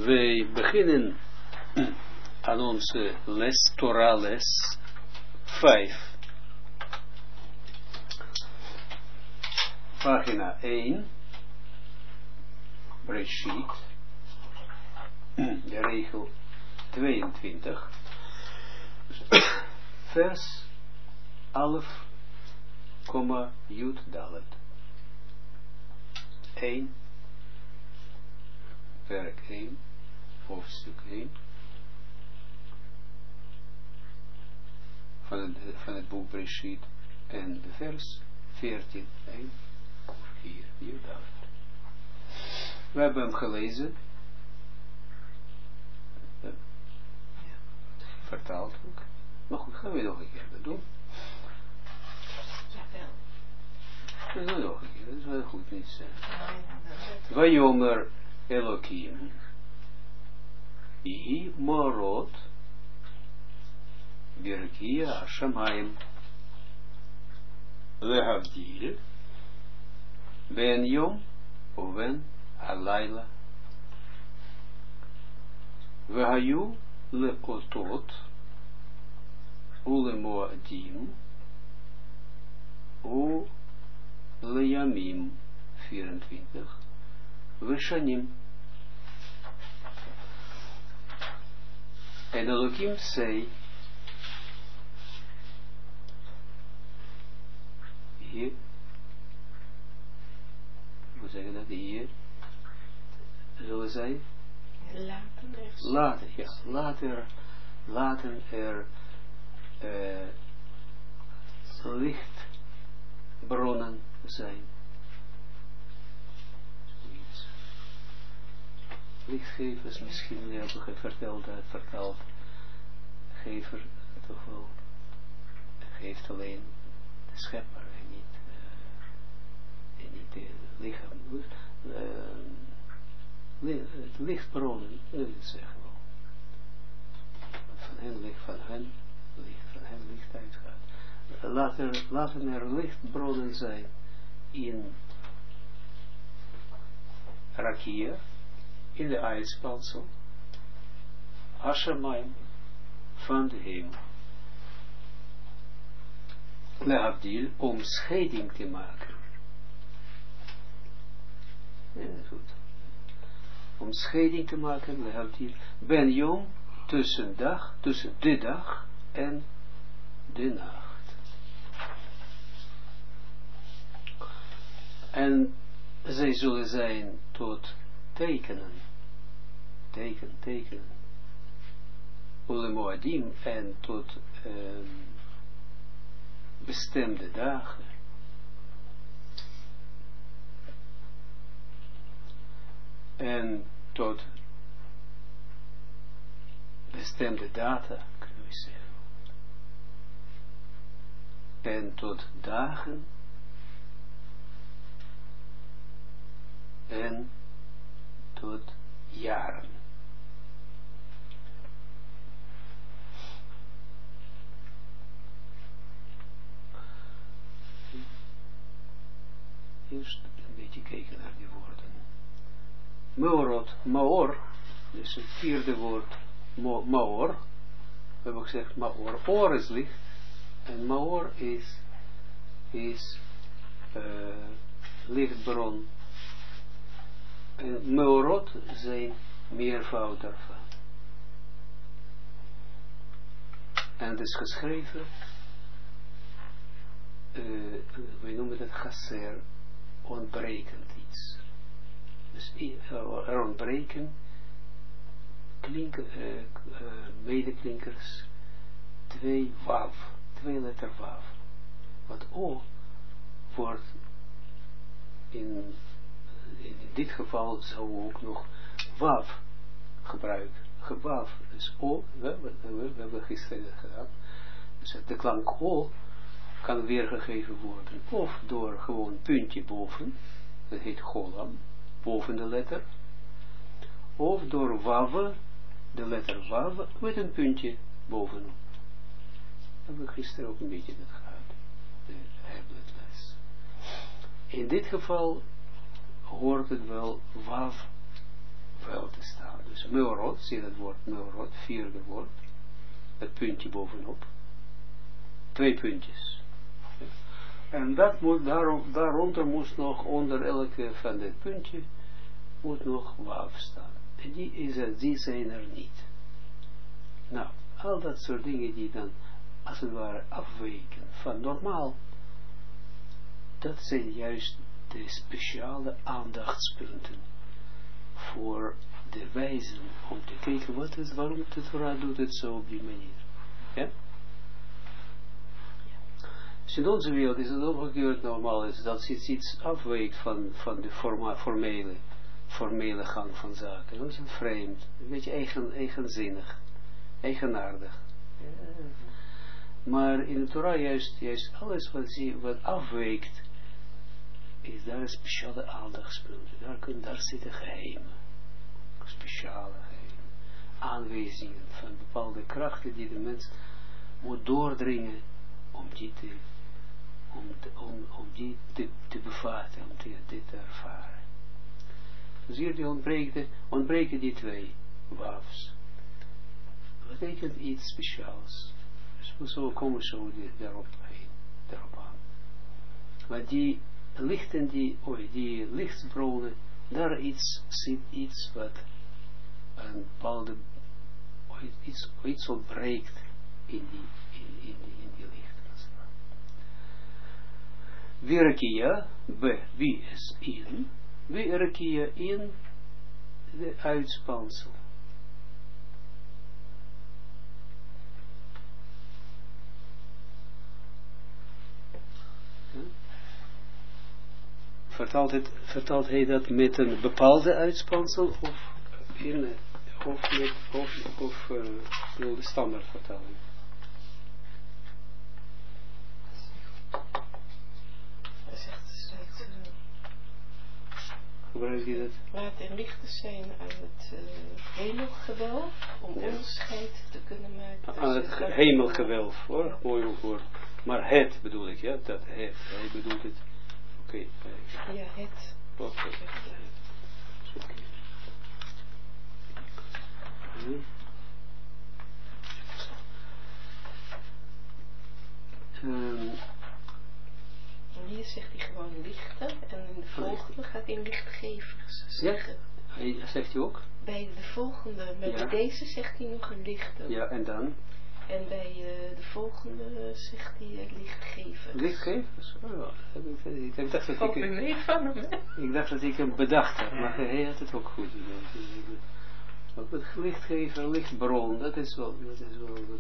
Wij beginnen aan onze les, Torah les 5. Pagina 1, Breshit, de regel 22, vers 11, Yud Dalet. 1, werk 1, hoofdstuk 1, van het boek Breshit, en de vers 14, 1, 4, Yud Dalet. We hebben hem gelezen, vertaald ook. Maar goed, gaan we nog een keer dat doen. Dat is nog een keer, dat is wel goed niet. Vayomer Elohim Ihi Morot Birkia Hashamayim Lehavdil Ben Yom Uven Halayla Vahayu Leotot Ulemoadim U Leyamim 24 Veshanim. En Elohim zei, hier, hoe zeg je dat, hier, zullen zij? Later, ja, later er lichtbronnen zijn. Lichtgevers misschien hebben verteld, gever toch wel, geeft alleen de schepper en niet de lichaam. Het lichtbronnen, zeggen we. Van hen licht uitgaat. Laten er lichtbronnen zijn in Rakia, in de uitspansel, Hashamayim, van de hemel. Lehavdil, om scheiding te maken. Ja, goed. Om scheiding te maken, lehavdil, ben jong, tussen de dag en de nacht. En zij zullen zijn tot tekenen, Ulemoadim, en tot bestemde dagen. En tot bestemde data, kunnen we zeggen. En tot dagen en tot jaren. Eerst een beetje kijken naar die woorden. Meorot, Maor, dus het vierde woord, Maor. We hebben gezegd Maor. Or is licht en Maor is lichtbron. En Meorot zijn meervoud daarvan. En het is geschreven, wij noemen het chasser, ontbrekend iets. Dus er ontbreken medeklinkers, twee letter wav. Want O wordt in dit geval zou ook nog wav gebruiken. Gewav is O, we hebben gisteren gedaan. Dus de klank O kan weergegeven worden of door gewoon puntje boven, dat heet golam, boven de letter, of door wav, de letter wav, met een puntje bovenop. Dat hebben we gisteren ook een beetje dat gehad, de tabletles. In dit geval hoort het wel wav wel te staan. Dus meorot, zie je dat woord meorot, vierde woord, het puntje bovenop, 2 puntjes. En dat moet, daaronder moest nog, onder elke van dit puntje, moet nog waf staan. En die zijn er niet. Nou, al dat soort dingen die dan, als het ware, afwijken van normaal, dat zijn juist de speciale aandachtspunten voor de wijzen om te kijken wat is, waarom de Torah doet het zo op die manier. Ja? Dus in onze wereld is het omgekeerd normaal, is dat iets afwijkt van de formele gang van zaken. Dat is een vreemd, een beetje eigenzinnig, eigenaardig. Ja. Maar in de Torah juist alles wat afwijkt, is daar een speciale aandachtspunt. Daar zitten geheimen, speciale geheimen, aanwijzingen van bepaalde krachten die de mens moet doordringen om die te bevatten, om dit te ervaren. Dus hier ontbreken die 2 wafs. Dat betekent iets speciaals. Dus we komen zo daarop aan. Maar die lichten, die lichtsbronnen, daar zit iets wat een bepaalde, iets ontbreekt in die lichten. Wirakia, wie is in, wirakia in de uitspansel. Vertaalt hij dat met een bepaalde uitspansel of de standaardvertaling? Hij zegt dat gebruik je dat? Laat er lichten zijn aan het hemelgewelf om onderscheid te kunnen maken. Aan het hemelgewelf, hoor. Ja. Mooi woord. Maar het bedoel ik, ja, dat het. Hij bedoelt het. Oké. Ja, het. Oké. Hier zegt hij gewoon lichten en in de volgende gaat hij lichtgevers zeggen. Ja, zegt hij ook? Bij de volgende, bij deze zegt hij nog een lichten. Ja, en dan? En bij de volgende zegt hij lichtgevers. Lichtgevers? Oh, ik dacht dat valt er mee van hem, hè? Ik dacht dat ik hem bedacht had, maar hij had het ook goed gedaan. Ook het lichtgever, lichtbron, dat is wel goed.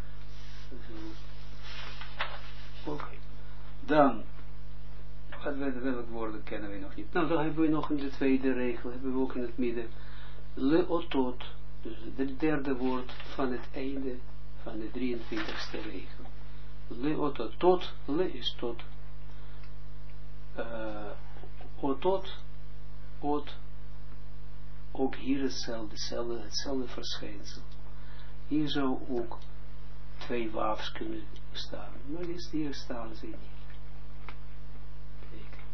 Oké. Dan, welke woorden kennen we nog niet? Nou, dan hebben we nog in de tweede regel, hebben we ook in het midden, leotot, dus het derde woord van het einde van de 23e regel. Leotot, tot, le is tot, otot, ot, ook hier hetzelfde verschijnsel. Hier zou ook 2 wafs kunnen staan, maar hier staan ze niet. Kijk.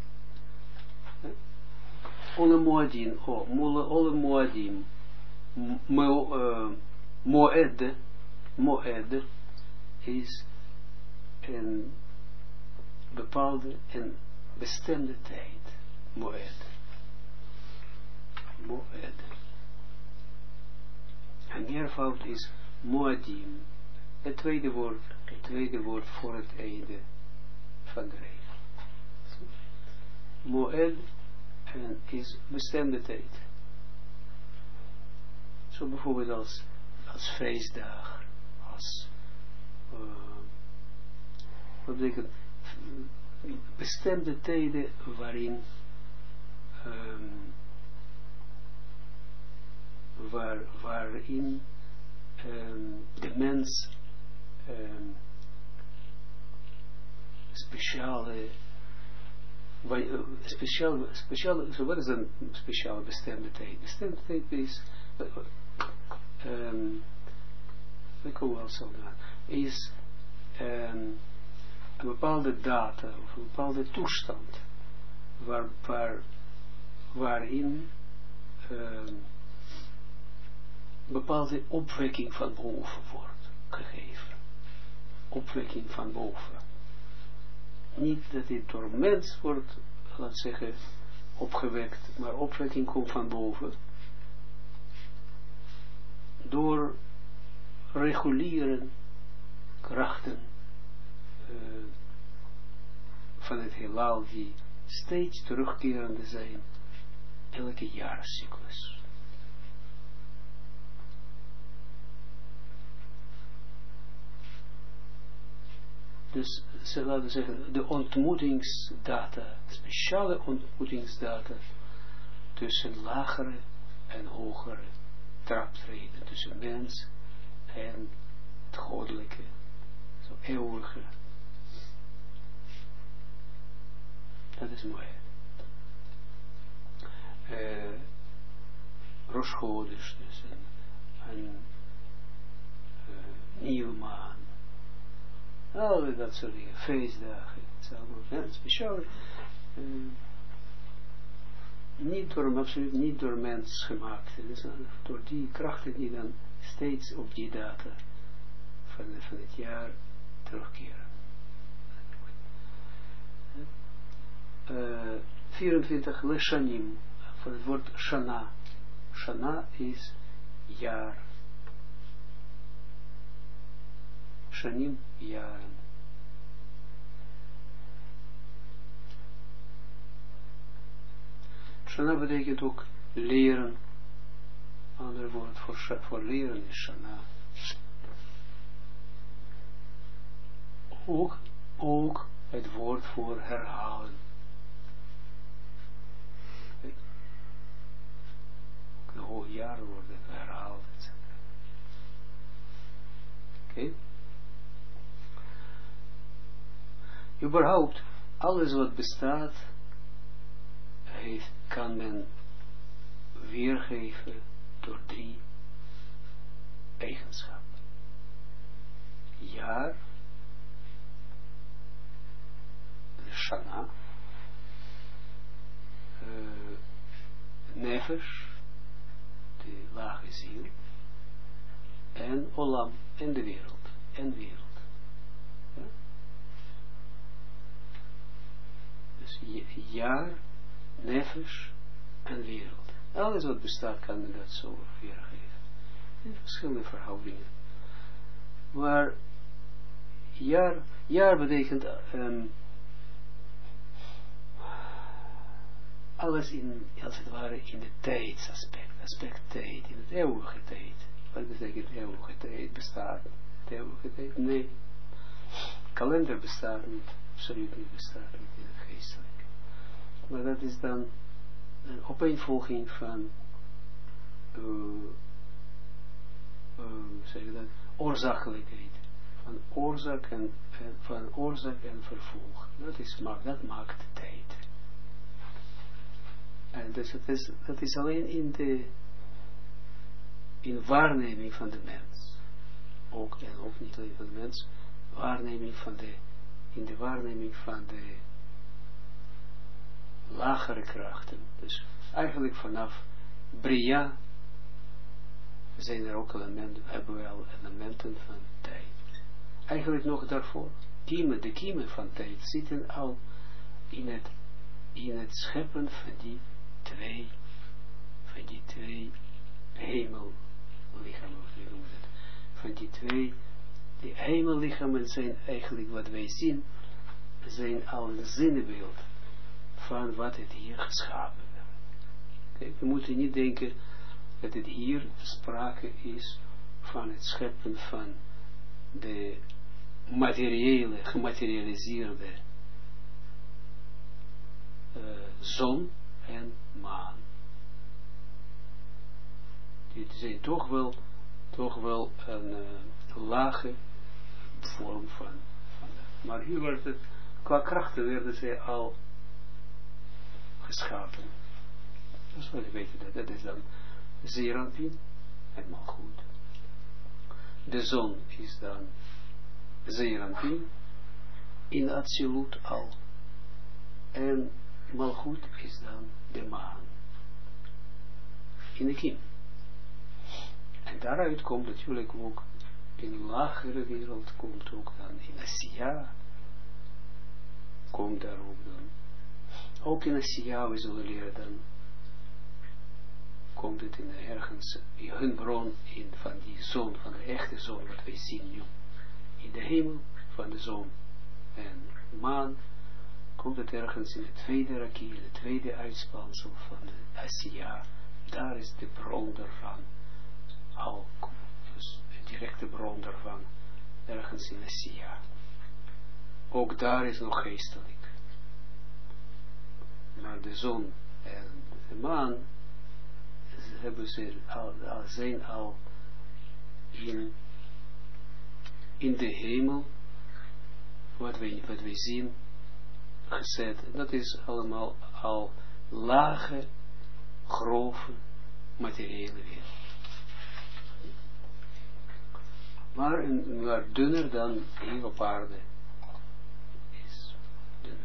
Alle moadim, alle moadim, moed is een bepaalde en bestemde tijd. Moed. En meervoud is moadim. Het tweede woord voor het einde van de regel. Moed en is bestemde tijd. Zo bijvoorbeeld als feestdag, als wat betekent bestemde tijden waarin waarin de mens speciale, zo wat is een speciale bestemde tijd? Bestemde tijd is, we komen wel zo naar, is een bepaalde data of een bepaalde toestand waarin bepaalde opwekking van boven wordt gegeven. Opwekking van boven. Niet dat dit door mens wordt, laat zeggen, opgewekt, maar opwekking komt van boven. Door reguliere krachten van het heelal die steeds terugkerende zijn, elke jaarcyclus. Dus laten we zeggen, de ontmoetingsdata, speciale ontmoetingsdata tussen lagere en hogere traptreden, tussen mens en het goddelijke, zo eeuwige. Dat is mooi. Rosh Chodesh, dus een nieuwe maan. Alle dat soort dingen, feestdagen, speciaal. Absoluut niet door mens gemaakt. Dus door die krachten die dan steeds op die data van het jaar terugkeren. 24 leshanim, van het woord shana. Shana is jaar. Shanim, jaren. Shana betekent ook leren. Ander woord voor leren is shana. Ook het woord voor herhalen. De whole jaren worden herhaald, etc. Oké? Überhaupt, alles wat bestaat, kan men weergeven door 3 eigenschappen. Jaar, de shana, nefesh, de lage ziel, en olam, en de wereld, Ja? Dus jaar, nefesh en wereld. Alles wat bestaat kan men dat zo weergeven. In verschillende verhoudingen. Maar jaar betekent alles als het ware in de tijdsaspect. Aspect tijd, in het eeuwige tijd. Wat betekent eeuwige tijd? Bestaat het eeuwige tijd? Nee. Kalender bestaat niet. Absoluut niet bestaat niet in het geestelijke. Maar dat is dan een opeenvolging van zeg je dat, oorzakelijkheid. Van oorzaak en vervolg. Dat maakt de tijd. En dus dat is alleen in waarneming van de mens. Ook niet alleen van de mens, in de waarneming van de lagere krachten. Dus eigenlijk vanaf Bria zijn er ook hebben we al elementen van tijd. Eigenlijk nog daarvoor. De kiemen van tijd zitten al in het scheppen van die twee hemellichamen, hoe noemen het. Van die hemellichamen zijn eigenlijk wat wij zien, zijn al een zinnebeeld van wat het hier geschapen werd. Kijk, we moeten niet denken dat het hier sprake is van het scheppen van de materiële, gematerialiseerde zon en maan. Die zijn toch wel een lage vorm van dat. Maar hier wordt het, qua krachten werden zij al geschapen. Dus we weten dat is dan Zeranpin en Malchut. De zon is dan Zeranpin in Atsilut al. En Malchut is dan de maan in de kiem. En daaruit komt natuurlijk ook, in de lagere wereld komt ook dan, in Asiya, komt daar ook dan. Ook in Asiya, we zullen leren dan, komt het in ergens, in hun bron, van die zon, van de echte zon, wat wij zien nu, in de hemel, van de zon en maan, komt het ergens in de tweede rakie, in de tweede uitspansel van de Asiya, daar is de bron daarvan, al, dus de directe bron daarvan, ergens in Asiya. Ook daar is nog geestelijk. Maar de zon en de maan, zijn al in de hemel, wat wij zien, gezet. En dat is allemaal al lage, grove, materiële wereld. Maar dunner dan hier op aarde is. Dunner.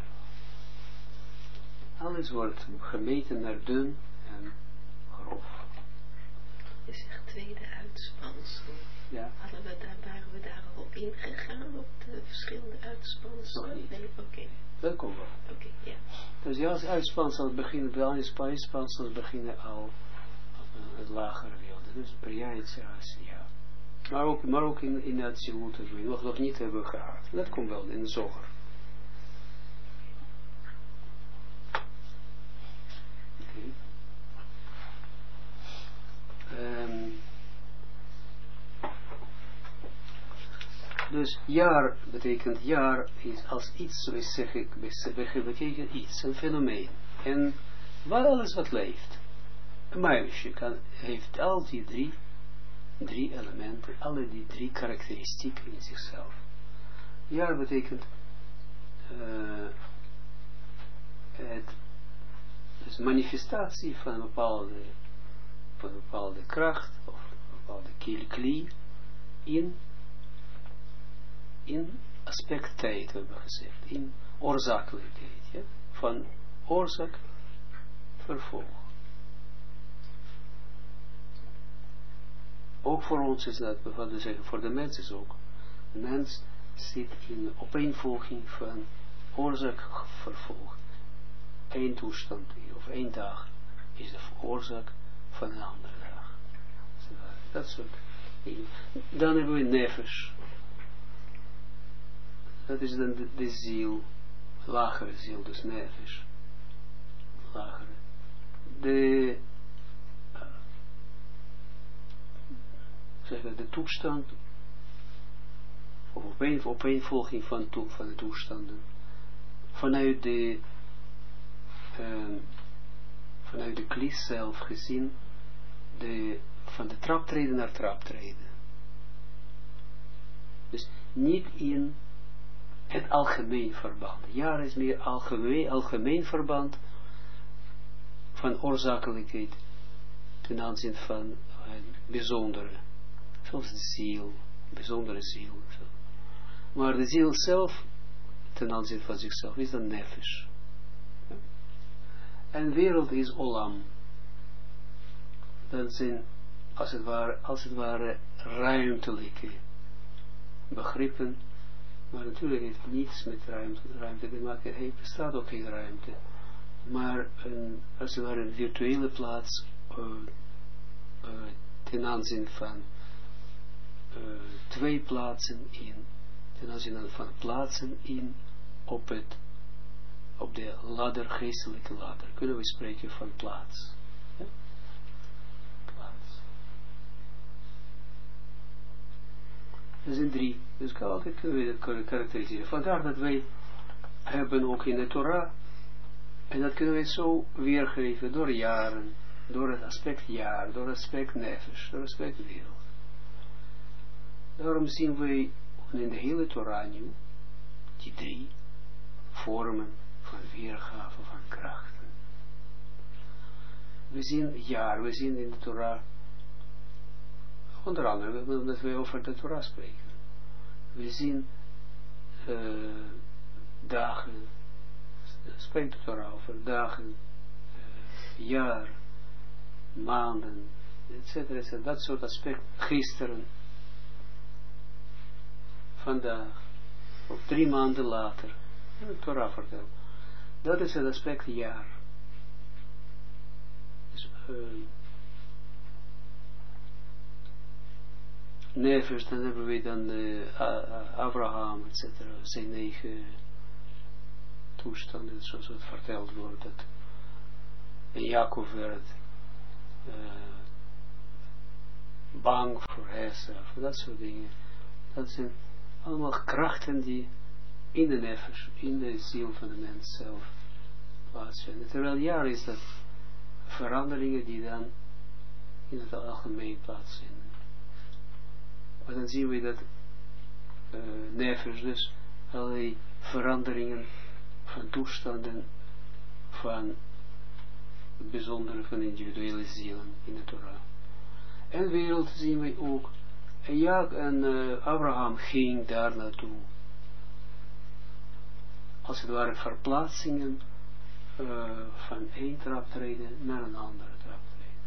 Alles wordt gemeten naar dun en grof. Je zegt tweede uitspansel. Ja. Waren we daar al ingegaan op de verschillende uitspanselen? Nee, oké. Dat komt wel. Oké, ja. Dus ja, als uitspansel beginnen, de uitspansels beginnen al het lagere wereld. Dus ja. Maar ook in het Zilut, dat we nog niet hebben gehad. Dat komt wel in de zoger. Okay. Dus jaar betekent jaar is als iets, zo is zeg ik, betekent iets, een fenomeen. En alles wat leeft. Een muisje heeft al die drie elementen, alle die drie karakteristieken in zichzelf. Jaar betekent dus manifestatie van een bepaalde kracht of een bepaalde kli in aspect tijd hebben we gezegd, in oorzakelijkheid, ja? Van oorzaak vervolg. Ook voor ons is dat, wat we zeggen, voor de mens is ook. De mens zit in opeenvolging van oorzaak vervolg. Eén toestand of één dag is de oorzaak van een andere dag. Dat soort dingen. Dan hebben we nefesh. Dat is dan de ziel, lagere ziel, dus nefesh. Lagere. De toestand, of opeenvolging van de toestanden, vanuit de klis zelf gezien, van de traptreden naar traptreden. Dus niet in het algemeen verband. Jaar is meer algemeen verband van oorzakelijkheid ten aanzien van bijzondere. Zoals de ziel, bijzondere ziel. Zo. Maar de ziel zelf, ten aanzien van zichzelf, is dan nefesh. Ja? En wereld is olam. Dat zijn, als het ware ruimtelijke begrippen. Maar natuurlijk heeft het niets met ruimte te maken. Er bestaat ook geen ruimte. Maar als het ware een virtuele plaats ten aanzien van twee plaatsen ten aanzien van plaatsen op de ladder, geestelijke ladder, kunnen we spreken van plaats. Ja? Plaats. Er zijn drie, dus altijd kunnen we dat karakteriseren. Vandaar dat wij hebben ook in de Torah, en dat kunnen we zo weergeven door jaren, door het aspect jaar, door het aspect nefesh, door het aspect wereld. Daarom zien wij in de hele Torah nu die drie vormen van weergave van krachten. We zien jaar, we zien in de Torah, onder andere, omdat we over de Torah spreken. We zien dagen, spreekt de Torah over dagen, jaar, maanden, etc. Dat soort aspect, gisteren, vandaag, of 3 maanden later, de Torah vertelt. Dat is het aspect jaar. Dus, Nefesh, dan hebben we dan Abraham, etc. Zijn 9 toestanden, zoals het verteld wordt, dat en Jacob werd bang voor Hesed, voor dat soort dingen. Dat zijn allemaal krachten die in de nefesh, in de ziel van de mens zelf plaatsvinden. Terwijl jaar is dat veranderingen die dan in het algemeen plaatsvinden. Maar dan zien we dat nefesh dus allerlei veranderingen van toestanden van het bijzondere van individuele zielen in de Torah. En wereld zien we ook. En Abraham ging daar naartoe. Als het ware verplaatsingen van één traptreden naar een andere traptreden.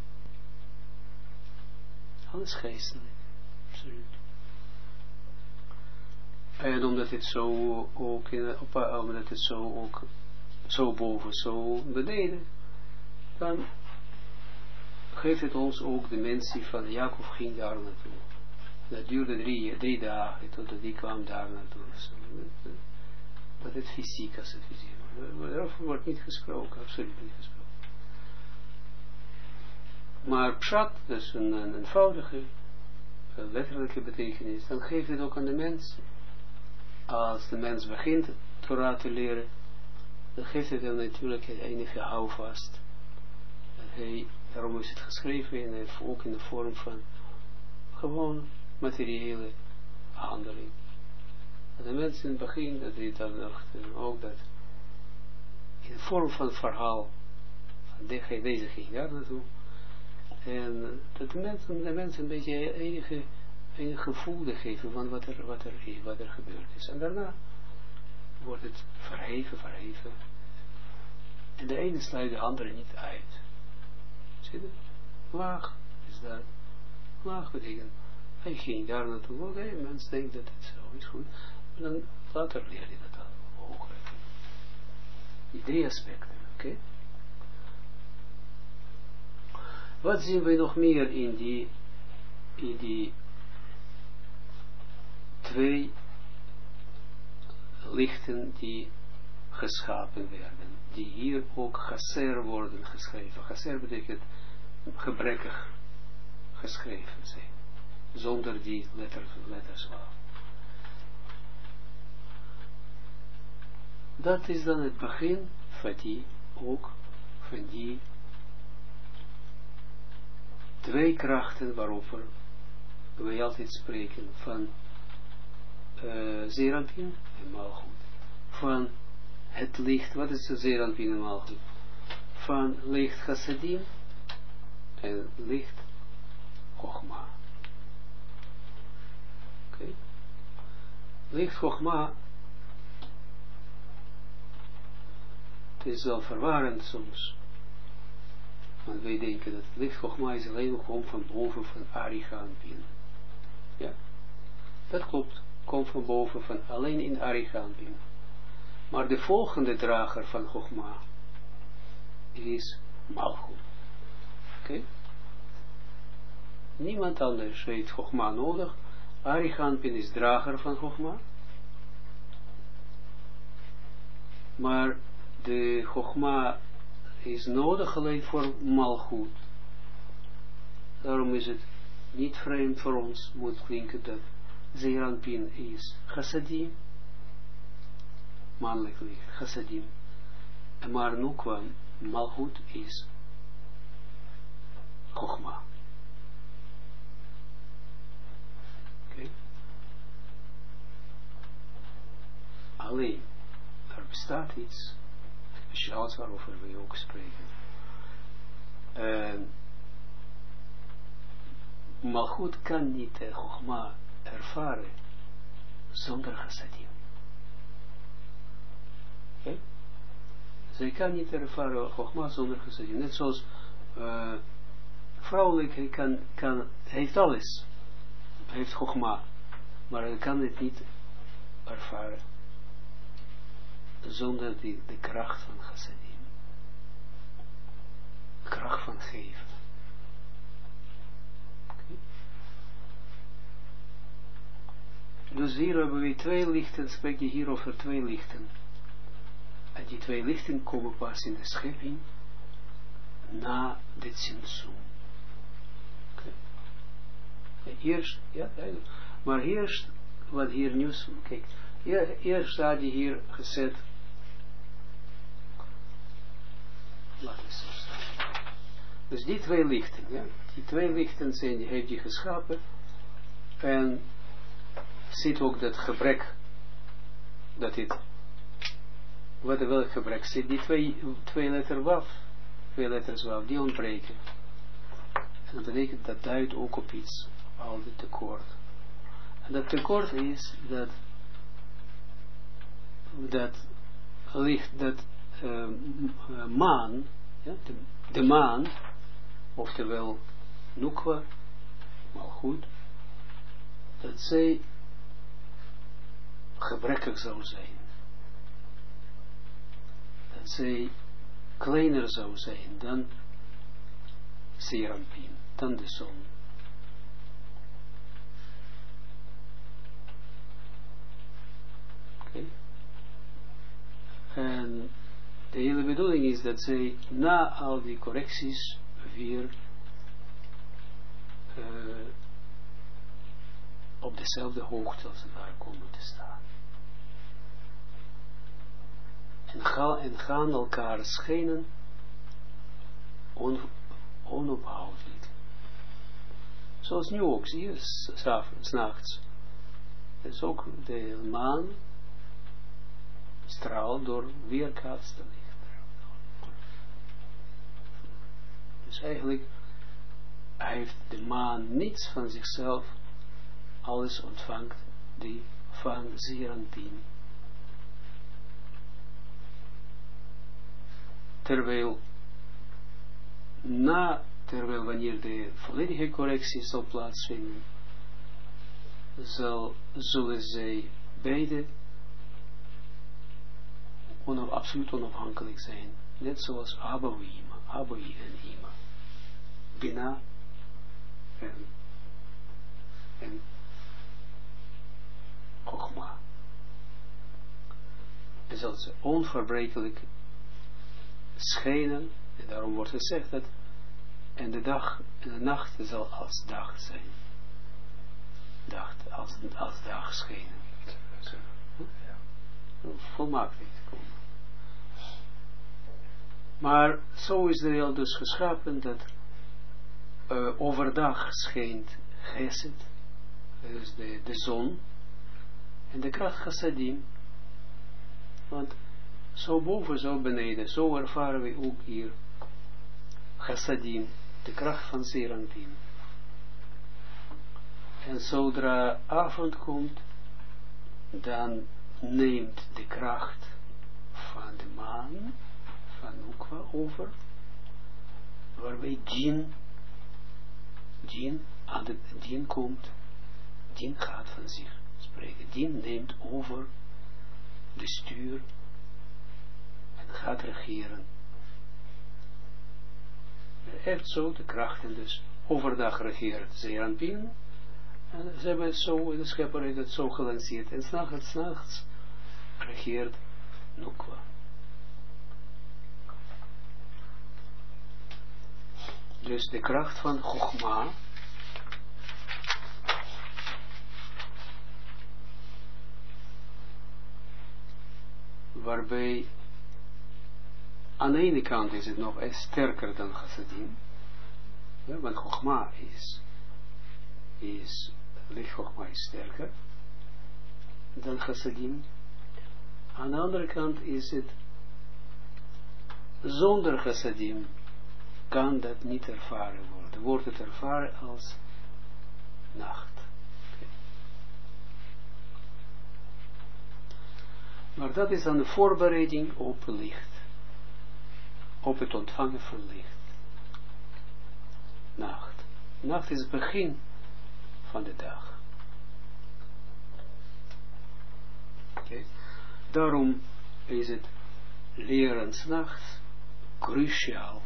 Alles geestelijk. Absoluut. En omdat het zo ook, omdat het zo ook, zo boven, zo beneden, dan geeft het ons ook de dimensie van Jacob ging daar naartoe. Dat duurde 3 dagen, totdat die kwam daar naartoe. Dat het fysiek als het fysiek. Daarover wordt niet gesproken, absoluut niet gesproken. Maar pshat, dus een eenvoudige, letterlijke betekenis, dan geeft het ook aan de mens. Als de mens begint Torah te leren, dan geeft het hem natuurlijk het enige houvast. Daarom is het geschreven ook in de vorm van gewoon materiële handeling. Dat de mensen in het begin, dat hij dan ook dat in de vorm van het verhaal, van deze ging daar naartoe, en dat de mensen een beetje enige gevoel geven van wat er gebeurd is. En daarna wordt het verheven. En de ene sluit de andere niet uit. Zie je? Laag is dat. Laag betekent, hij ging daar naartoe. Oké, mens denkt dat het zo is goed. Maar dan later leer je dat al hoger. Die 3 aspecten, oké? Wat zien we nog meer in die 2 lichten die geschapen werden, die hier ook chaser worden geschreven. Chaser betekent gebrekkig geschreven zijn, zonder die letters wel. Dat is dan het begin van die 2 krachten waarover wij altijd spreken, van Zeranpin en Malchut. Van het licht, wat is de Zeranpin en Malchut? Van licht Chassadim en licht Chochma. Oké. Licht Chochma, het is wel verwarrend soms. Want wij denken dat licht Chochma is alleen nog van boven van Arichaanpin. Ja, dat klopt. Komt van boven van alleen in Arichaanpin. Maar de volgende drager van Chochma is Malchut. Oké? Niemand anders heeft Chochma nodig. Arichaanpin is drager van Chochma. Maar de Chochma is nodig alleen voor Malchut. Daarom is het niet vreemd voor ons, moet klinken dat Zeranpin is Chassadim, mannelijk licht, Chassadim. Maar Nukwa, Malchut is Chochma. Oké. Alleen, er bestaat iets speciaals waarover we ook spreken. Malchut kan niet Chochma ervaren zonder Chassadim. Okay? Zij kan niet ervaren Chochma zonder Chassadim. Net zoals vrouwelijk, hij heeft alles. Hij heeft Chogma. Maar hij kan het niet ervaren. Zonder de kracht van chassadim. De kracht van geven. Okay. Dus hier hebben we 2 lichten, spreek je hier over 2 lichten. En die 2 lichten komen pas in de schepping na de tzimtzum. Okay. Eerst, ja, maar eerst, wat hier nieuws, kijk, eerst staat hier gezet, laat het zo staan. Dus die 2 lichten, ja, die 2 lichten zijn, die heeft hij geschapen, en ziet ook dat gebrek, dat dit, welk gebrek zit, die 2 letter waf, 2 letters waf, die ontbreken. En dat betekent, dat duidt ook op iets, al dit tekort. En dat tekort is dat licht, dat maan, ja, de maan, oftewel Nukwa, maar goed, dat zij gebrekkig zou zijn. Dat zij kleiner zou zijn dan Serampin, dan de zon. Okay. En de hele bedoeling is dat zij na al die correcties weer op dezelfde hoogte als het ware komen te staan. En gaan elkaar schijnen onophoudelijk. Zoals nu ook, zie je, 's nachts. Dus ook de maan straalt door weerkaatste licht. Dus eigenlijk heeft de maan niets van zichzelf, alles ontvangt die van Zeranpin. Terwijl wanneer de volledige correctie zal plaatsvinden, zullen zij beide absoluut onafhankelijk zijn. Net zoals Aboi en Ima. Bina en Chogma. En zullen ze onverbrekelijk schijnen, en daarom wordt gezegd dat en de nacht zal als dag zijn. Als dag schijnen. Volmaakt niet te komen. Maar zo is de wereld dus geschapen dat overdag schijnt Chesed, dus de zon, en de kracht Chassadim. Want zo boven, zo beneden, zo ervaren we ook hier Chassadim, de kracht van Zeranpin. En zodra avond komt, dan neemt de kracht van de maan, van Nukwa over, waarbij Djinn komt, Djinn gaat van zich spreken, Djinn neemt over de stuur en gaat regeren. Echt zo, de krachten dus, overdag regeert Zeranpin, en ze hebben zo, de schepper heeft het zo gelanceerd, en s'nachts regeert Nukwa. Dus de kracht van Chogma waarbij aan de ene kant is het nog sterker dan Chassadim, ja, want Chogma licht Chogma is sterker dan Chassadim. Aan de andere kant is het zonder Chassadim kan dat niet ervaren worden. Wordt het ervaren als nacht. Okay. Maar dat is dan de voorbereiding op licht. Op het ontvangen van licht. nacht. Nacht is het begin van de dag. Okay. Daarom is het leren 's nachts cruciaal.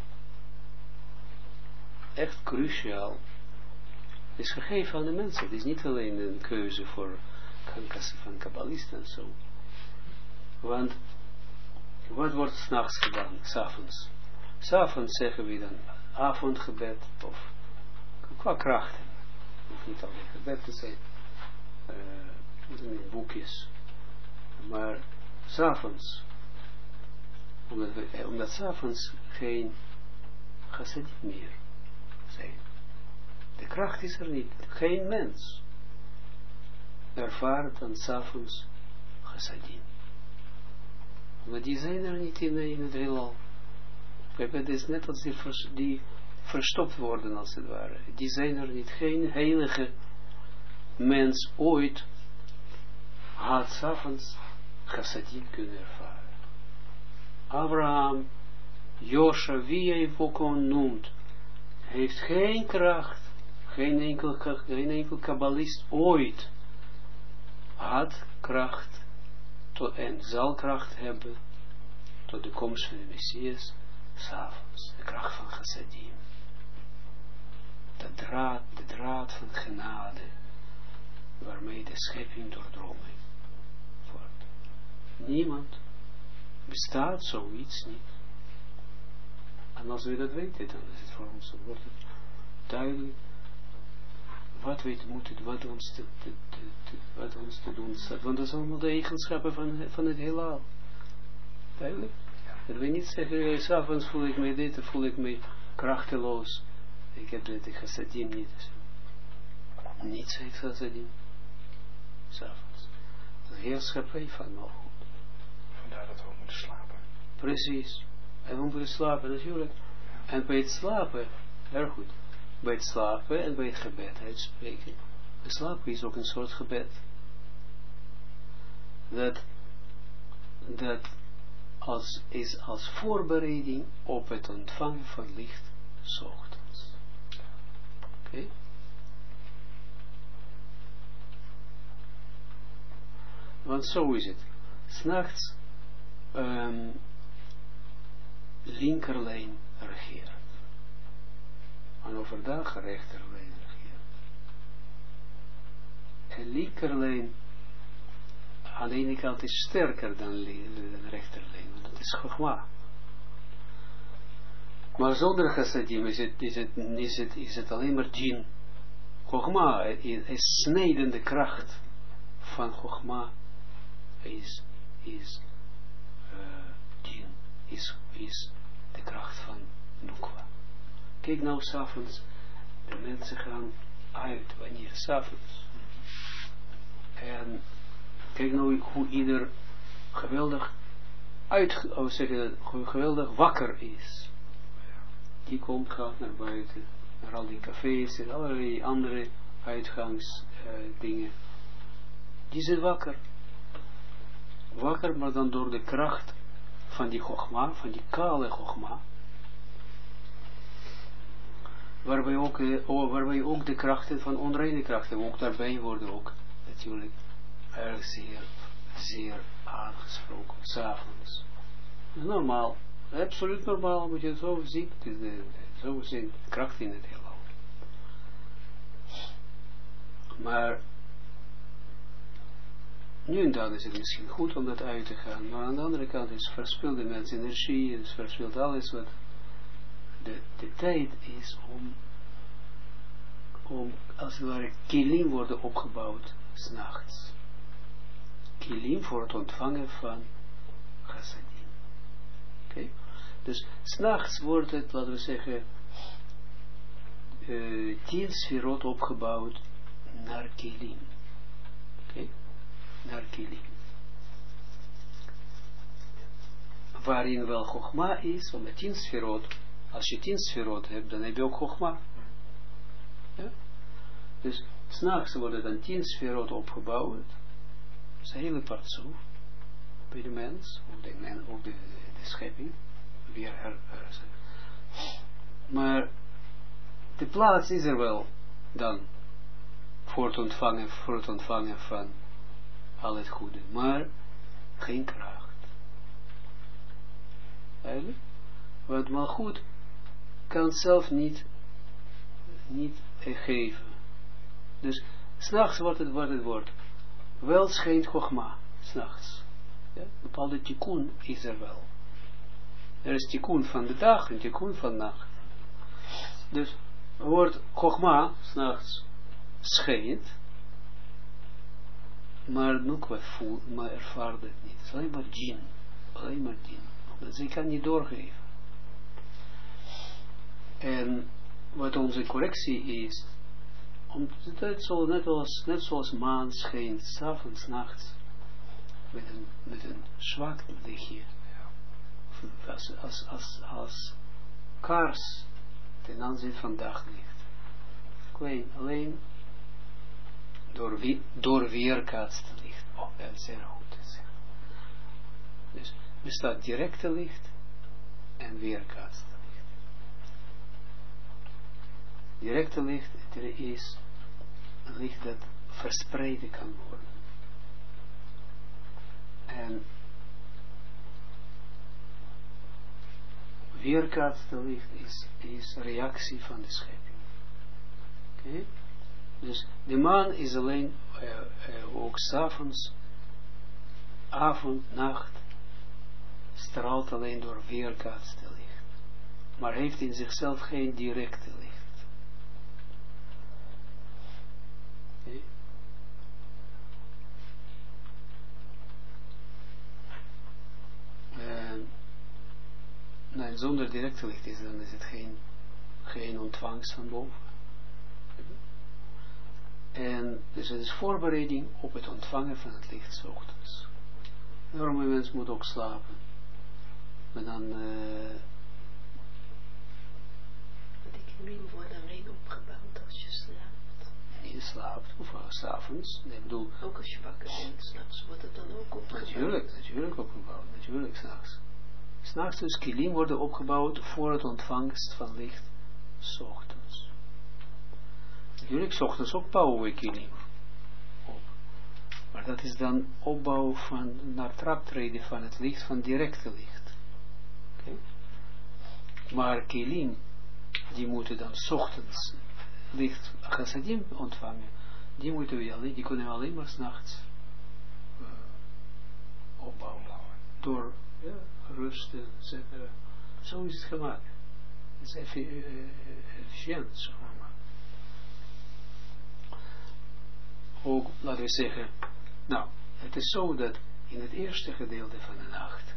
Echt cruciaal. Het is gegeven aan de mensen. Het is niet alleen een keuze voor van kabbalisten en zo. Want wat wordt 's nachts gedaan? 's Avonds. 's Avonds zeggen we dan avondgebed of qua krachten. Hoeft niet alleen gebed te zijn. In boekjes. Maar 's Avonds. Omdat 's Avonds geen chassadim meer zijn. De kracht is er niet. Geen mens ervaart dan 's Avonds chassadim. Maar die zijn er niet in het heelal. Het is net als die verstopt worden als het ware. Die zijn er niet. Geen heilige mens ooit had 's avonds chassadim kunnen ervaren. Abraham, Josha, wie hij ook noemt, heeft geen kracht. Geen enkel kabbalist ooit had kracht en zal kracht hebben tot de komst van de Messias 's avonds. De kracht van chassadim. De draad van genade waarmee de schepping doordrongen wordt. Niemand bestaat zoiets niet. En als we dat weten, dan is het voor ons, dan wordt het duidelijk wat ons te doen staat. Want dat is allemaal de eigenschappen van het heelal. Duidelijk? Dat we niet zeggen, 's avonds voel ik me dit, voel ik me krachteloos. Ik heb dit chassadim niet. Niets heeft chassadim. 's avonds. De heerschappij van Malchut. Vandaar dat we moeten slapen. Precies. En we moeten slapen natuurlijk. Ja. En bij het slapen, erg goed. Bij het slapen en bij het gebed uitspreken. Het slapen is ook een soort gebed. Dat is als voorbereiding op het ontvangen van licht 's ochtends. Oké? Want zo is het. 's Nachts linkerlijn regeert. En overdag rechterlijn regeert. En linkerlijn aan de ene kant is sterker dan de rechterlijn, want dat is chogma. Maar zonder chassadim is het alleen maar djinn. Chogma is snijdende kracht van chogma is djinn, is de kracht van nukwa. Kijk nou 's avonds, de mensen gaan uit wanneer 's avonds. En kijk nou hoe ieder geweldig geweldig wakker is. Die gaat naar buiten, naar al die cafés en allerlei andere uitgangsdingen. Die zijn wakker. Wakker, maar dan door de kracht van die chogma, van die kale chogma. Waarbij ook de krachten van onreine krachten, ook daarbij worden ook natuurlijk erg zeer aangesproken, 's avonds. Normaal, absoluut normaal, moet je zo zien, zo zijn krachten in het heelal. Maar nu en dan is het misschien goed om dat uit te gaan, maar aan de andere kant is verspilde mensen energie, is verspilt alles wat de tijd is om als het ware kilim worden opgebouwd 's nachts. Kilim voor het ontvangen van chassadim. Oké? Dus 's nachts wordt het, laten we zeggen, 10 sferot opgebouwd naar kilim. Oké? Naar kilim. Waarin wel chogma is, omdat 10 sferot, als je 10 sferot hebt, dan heb je ook chogma. Ja? Dus 's nachts worden dan 10 sferot opgebouwd. Dat is een hele partsoef bij de mens, ook de schepping. Maar de plaats is er wel dan voor het ontvangen van al het goede, maar geen kracht. Eigenlijk? Want malgoed kan zelf niet geven. Dus s'nachts wordt het woord. Wel schijnt Chogma, s'nachts. Ja? Een bepaalde tikkun is er wel. Er is tikkun van de dag en tikkun van de nacht. Dus het woord Chogma, s'nachts, schijnt, maar Nukwa voelt, maar ervaart het niet. Het is alleen maar djinn. Alleen maar djinn. Dat ze kan niet doorgeven. En wat onze correctie is, net zoals maan schijnt, 's avonds, nachts, met een zwak lichtje, als kaars ten aanzien van daglicht. Klein, alleen door weerkaatste licht. Oh, dat is zeer goed te zeggen. Dus bestaat directe licht en weerkaatste licht. Directe licht, er is een licht dat verspreid kan worden. En weerkaatste licht is reactie van de schepping. Oké? Dus de maan is alleen ook 's avonds, avond, nacht, straalt alleen door weerkaatste licht. Maar heeft in zichzelf geen directe licht. Okay. En zonder directe licht dan is het geen ontvangst van boven. En dus het is voorbereiding op het ontvangen van het licht 's ochtends. Daarom een mens moet ook slapen. Maar dan die kilim worden alleen opgebouwd als je slaapt. Je slaapt, of 's avonds. Ik bedoel, ook als je wakker bent, 's nachts wordt het dan ook opgebouwd. Natuurlijk opgebouwd, natuurlijk 's nachts. 's Nachts dus kilim worden opgebouwd voor het ontvangst van licht 's ochtends. Natuurlijk 's ochtends ook bouwen we kilim op. Maar dat is dan opbouw van naar traptreden van het licht, van directe licht. Okay. Maar kilim, die moeten dan 's ochtends licht chassadim ontvangen. Die kunnen we alleen maar 's nachts opbouwen. Door rusten, etc. Zo is het gemaakt. Het is efficiënt, zo maar. Ook, laten we zeggen, nou, het is zo dat in het eerste gedeelte van de nacht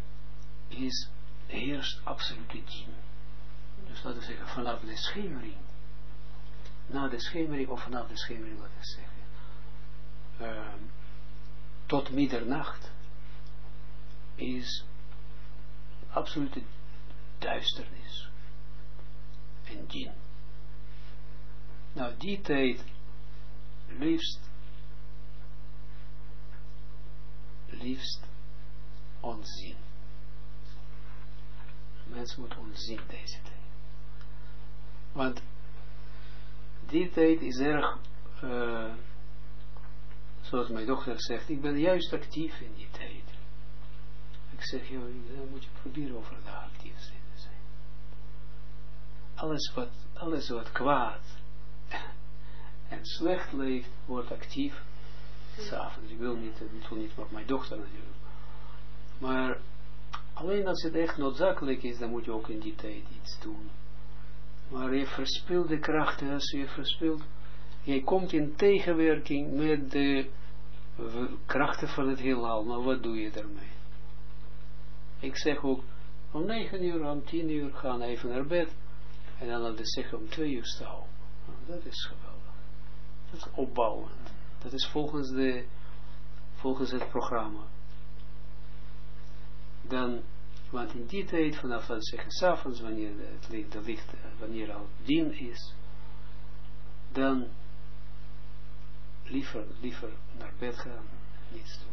heerst absolute djinn. Dus laten we zeggen, vanaf de schemering, na de schemering of vanaf de schemering, laten we zeggen, tot middernacht is absolute duisternis en djinn. Nou, die tijd liefst onzin. Mensen moeten onzin deze tijd. Want die tijd is erg, zoals mijn dochter zegt, ik ben juist actief in die tijd. Ik zeg, joh, dan moet je proberen overdag actief te zijn. Alles wat kwaad en slecht leeft, wordt actief 's avonds. Ik wil niet met mijn dochter natuurlijk. Maar alleen als het echt noodzakelijk is, dan moet je ook in die tijd iets doen. Maar je verspilt de krachten, als je verspilt, je komt in tegenwerking met de krachten van het heelal. Nou, wat doe je daarmee? Ik zeg ook, om 9 uur, om 10 uur gaan even naar bed. En dan laten we zeggen om 2 uur staan. Nou, dat is geweldig. Dat is opbouwend. Dat is volgens het programma. Dan, want in die tijd, vanaf wat zeggen, 's avonds, wanneer het licht, wanneer al dien is, dan liever naar bed gaan, niets doen.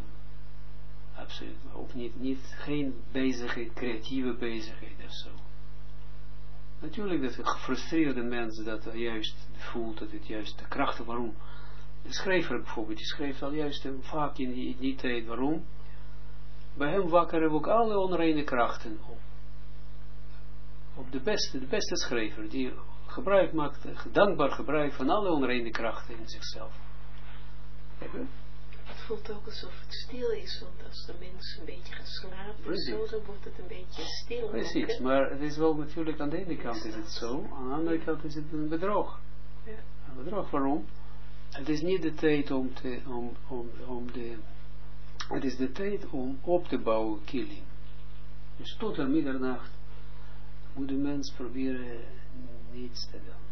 Absoluut. Ook geen bezigheid, creatieve bezigheid of zo. Natuurlijk dat een gefrustreerde mens dat juist voelt dat het juist de krachten, waarom? De schrijver bijvoorbeeld, die schrijft al juist vaak in die tijd, waarom? Bij hem wakkeren we ook alle onreine krachten op. Op de beste schrijver, die gebruik maakt, dankbaar gebruik van alle onreine krachten in zichzelf. Het voelt ook alsof het stil is, want als de mens een beetje gaat slapen, zo wordt het een beetje stil. Precies, maar het is wel natuurlijk, aan de ene kant is het zo, aan de andere kant is het een bedrog. Ja. Een bedrog, waarom? Het is niet de tijd het is de tijd om op te bouwen killing. Dus tot aan middernacht moet de mens proberen niets te doen.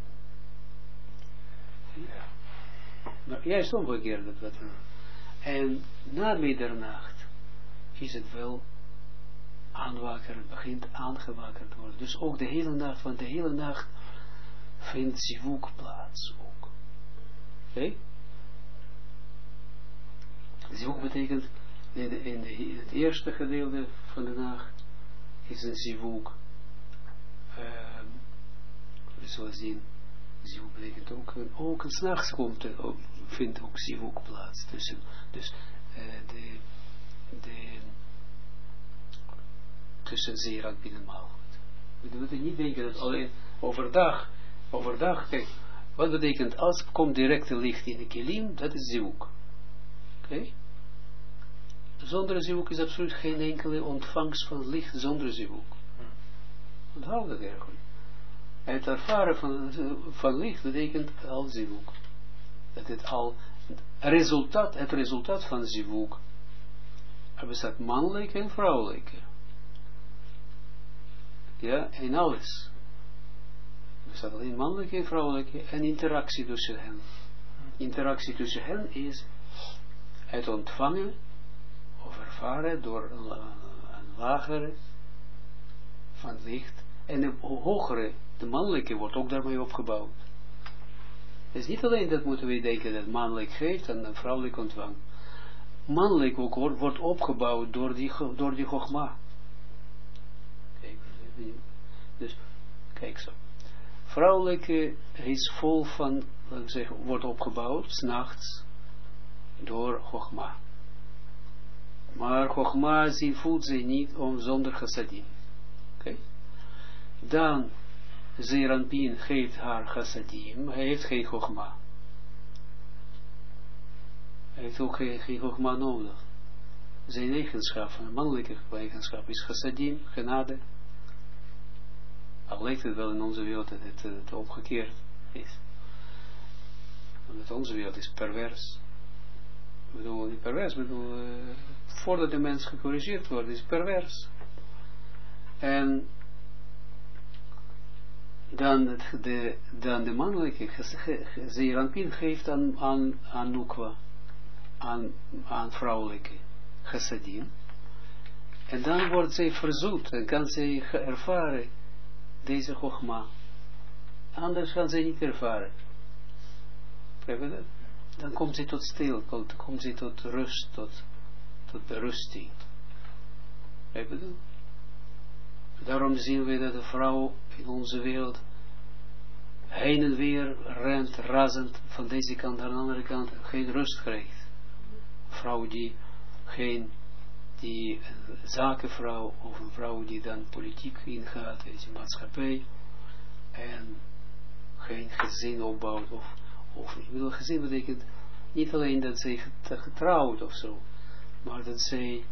Ja. Maar juist omgekeerd dat wat we doen. En na middernacht is het wel aanwakkerd, begint aangewakkerd te worden. Dus ook de hele nacht, want de hele nacht vindt zivuk plaats ook. Oké? Zivuk betekent, in het eerste gedeelte van de nacht is een zivuk. We zullen zien, zivuk betekent ook een 's nachts vindt ook zivuk plaats tussen. Dus tussen zeer en binnenmaal. We moeten niet denken dat alleen overdag, kijk, wat betekent als komt directe licht in de kilim, dat is zivuk. Oké? Zonder zivuk is absoluut geen enkele ontvangst van licht zonder zivuk. Onthoud dat erg goed. Het ervaren van licht betekent al zivuk. Dat het al het resultaat van zivuk. Er bestaat mannelijke en vrouwelijke. Ja, in alles. Er bestaat alleen mannelijke en vrouwelijke en interactie tussen hen. Interactie tussen hen is het ontvangen of ervaren door een lagere van licht en een hogere, de mannelijke wordt ook daarmee opgebouwd. Het is niet alleen dat moeten we denken dat mannelijk geeft en vrouwelijk ontvangt. Mannelijk ook wordt opgebouwd door die Chogma. Kijk, dus kijk zo. Vrouwelijke is vol van, laten we zeggen, wordt opgebouwd 's nachts door Chogma. Maar Chogma voelt ze niet zonder chassadim. Okay? Dan Zeranpin geeft haar chassadim, hij heeft geen Chogma. Hij heeft ook geen Chogma nodig. Zijn eigenschap, een mannelijke eigenschap is chassadim, genade. Al lijkt het wel in onze wereld dat het omgekeerd is. Want onze wereld is pervers. Ik bedoel, niet pervers, voordat de mens gecorrigeerd wordt, is pervers. En dan de mannelijke Zeranpin geeft aan Nukwa, aan vrouwelijke chassadim. En dan wordt zij verzoet en kan zij ervaren deze Chogma. Anders kan zij niet ervaren. Begrijp je dat? Dan komt zij tot stil, komt zij tot rust, tot berusting. Begrijp je dat? Daarom zien we dat de vrouw in onze wereld heen en weer rent, razend, van deze kant naar de andere kant, geen rust krijgt. Een vrouw die zakenvrouw, of een vrouw die dan politiek ingaat, in de maatschappij, en geen gezin opbouwt, of ik bedoel, gezin betekent niet alleen dat zij getrouwd of zo, maar dat zij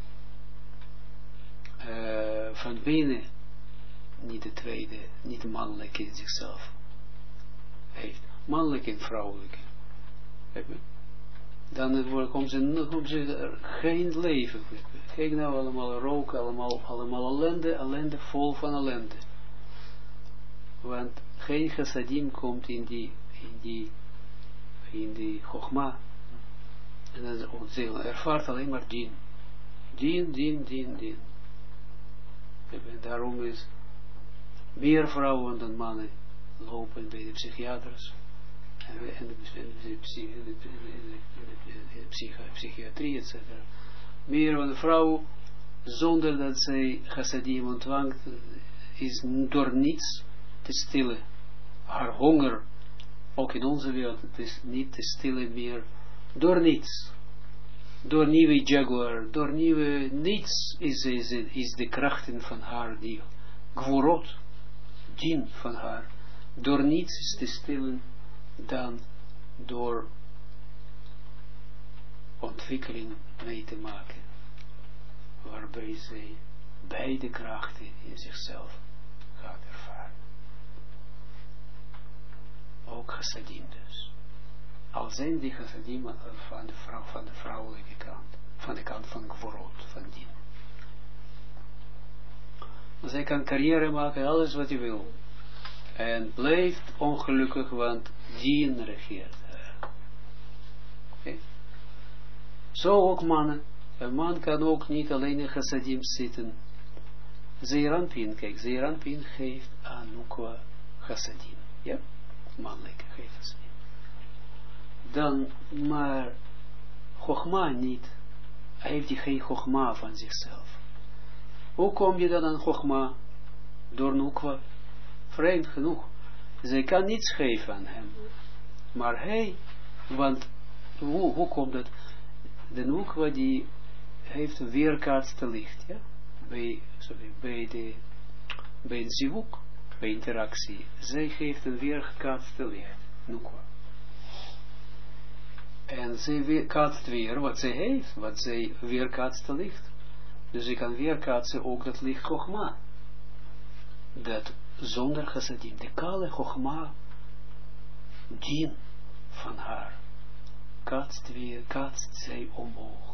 van binnen niet de tweede, niet de mannelijke in zichzelf heeft. Mannelijke en vrouwelijke. Dan komt ze geen leven. Kijk nou, allemaal rook, allemaal ellende vol van ellende. Want geen chassadim komt in die Chogma. En dan ze ervaart alleen maar dien. Dien. En daarom is meer vrouwen dan mannen lopen bij de psychiaters en de psychiatrie, etc. Meer van de vrouw, zonder dat zij chassadim ontvangt, is door niets te stillen. Haar honger, ook in onze wereld, het is niet te stillen meer door niets. Door nieuwe Jaguar, door nieuwe niets is de krachten van haar, die gvorot, dien van haar, door niets is te stillen dan door ontwikkeling mee te maken, waarbij zij beide krachten in zichzelf gaat ervaren. Ook chassadim dus. Al zijn die chassadim van de vrouwelijke kant, van de kant van gvorot, van dien. Zij kan carrière maken, alles wat je wil. En blijft ongelukkig, want dien regeert haar. Okay. Zo ook mannen. Een man kan ook niet alleen in chassadim zitten. Zeeranpin, kijk, Zeeranpin geeft aan Nukwa chassadim. Ja? Mannelijke geeft chassadim. Dan, maar Chogma niet. Hij heeft die geen Chogma van zichzelf. Hoe kom je dan aan Chogma? Door Nukwa. Vreemd genoeg. Zij kan niets geven aan hem. Maar hij, want hoe komt het? De Nukwa die heeft een weerkaatste licht, ja? Bij een zivuk, bij interactie. Zij geeft een weerkaatste licht, Nukwa. En zij kaatst weer wat zij heeft, wat zij weerkaatste licht. Dus je kan weerkaatsen ook dat licht Chogma. Dat zonder chassadim, de kale Chogma, dien van haar, kaatst zij omhoog.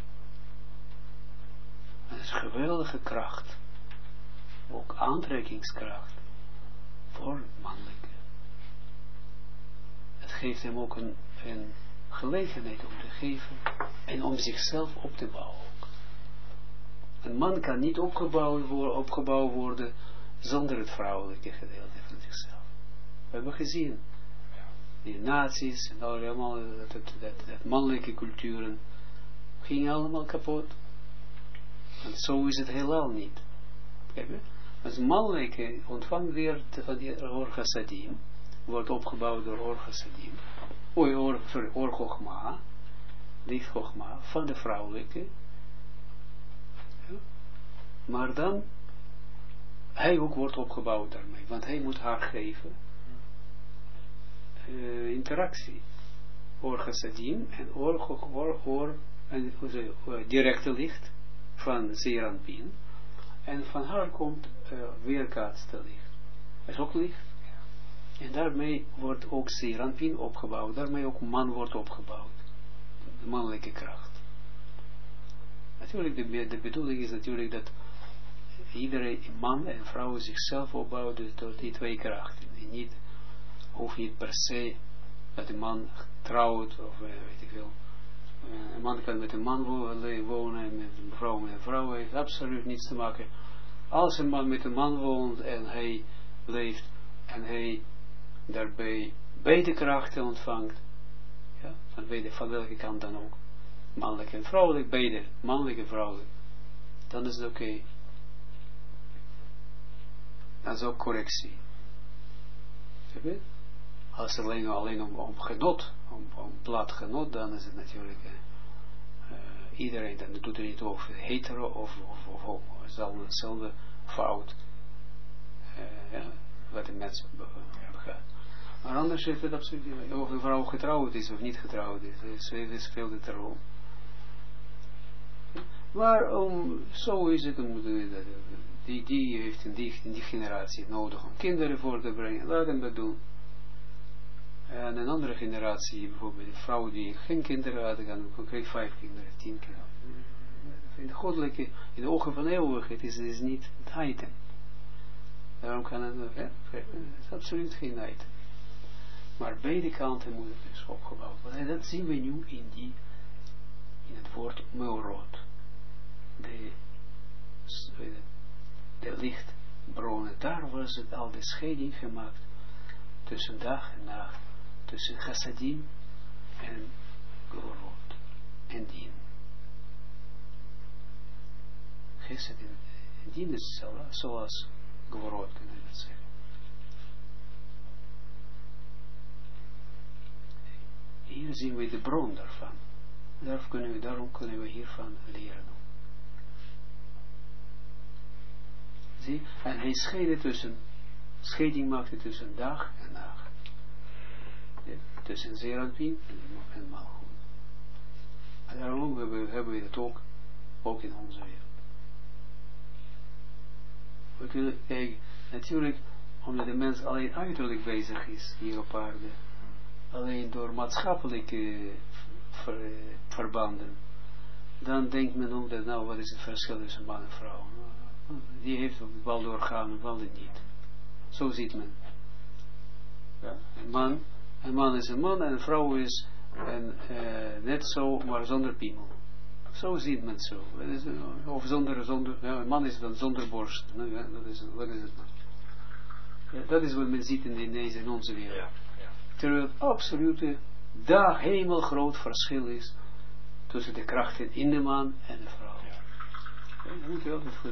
Dat is geweldige kracht, ook aantrekkingskracht voor het mannelijke. Het geeft hem ook een gelegenheid om te geven en om zichzelf op te bouwen. Een man kan niet opgebouwd worden zonder het vrouwelijke gedeelte van zichzelf. We hebben gezien, die nazi's en allemaal, dat mannelijke culturen gingen allemaal kapot. En zo is het helemaal niet. Kijk, als mannelijke ontvangt weer Or Chassadim, wordt opgebouwd door Or Chassadim, Or Chogma, licht Chogma, van de vrouwelijke. Ja. Maar dan, hij ook wordt opgebouwd daarmee, want hij moet haar geven. Interactie. Or Chassadim en directe licht van Zeeranpin. En van haar komt weerkaatste licht. Dat is ook licht. En daarmee wordt ook Zeeranpin opgebouwd. Daarmee ook man wordt opgebouwd. De mannelijke kracht. Natuurlijk, de bedoeling is natuurlijk dat iedereen, man en vrouw, zichzelf opbouwt dus door die twee krachten. En niet, hoeft niet per se dat de man trouwt of weet ik veel. Een man kan met een man wonen en met een vrouw met een vrouw, heeft absoluut niets te maken. Als een man met een man woont en hij leeft en hij daarbij beide krachten ontvangt, ja, van welke kant dan ook, mannelijk en vrouwelijk, beide, mannelijk en vrouwelijk, dan is het oké. Dat is ook correctie. Als het alleen om genot, om plat genot, dan is het natuurlijk iedereen, dan doet het niet of hetero of homo. Het is al eenzelfde fout wat de mens begaat. Maar anders heeft het absoluut niet, of een vrouw getrouwd is of niet getrouwd is. Het speelt het erom. Maar zo is het, die heeft in die generatie nodig om kinderen voor te brengen. Laat hem dat doen. En een andere generatie, bijvoorbeeld een vrouw die geen kinderen had, dan kreeg 5 kinderen, 10 kinderen. In de goddelijke, in de ogen van eeuwigheid is het niet het item. Daarom kan het is absoluut geen item. Maar beide kanten moeten dus opgebouwd worden. En dat zien we nu in het woord meurot. De lichtbronnen, daar was het al de scheiding gemaakt tussen dag en nacht, tussen chassadim en gvorot en dien. Chassadim en dien is zoals gvorot, kunnen we dat zeggen. hier zien we de bron daarvan. Daarom kunnen we hiervan leren. Zie? En hij scheiding maakte tussen dag en nacht. Ja? Tussen Zeranpien en Malchut. En daarom hebben we dat ook in onze wereld. We kunnen kijken, natuurlijk, omdat de mens alleen uiterlijk bezig is hier op aarde, alleen door maatschappelijke verbanden, dan denkt men ook dat, nou, wat is het verschil tussen man en vrouw? Die heeft een bepaalde organen, een bepaalde niet. Zo ziet men. Ja? Een man is een man en een vrouw is net zo, maar zonder piemel. Zo ziet men zo. Of een man is dan zonder borst. Ja, wat is het nou? Ja, dat is wat men ziet in onze wereld. Ja, ja. Terwijl het absolute hemelgroot verschil is tussen de krachten in de man en de vrouw. Ja. Ja, dat moet je altijd goed.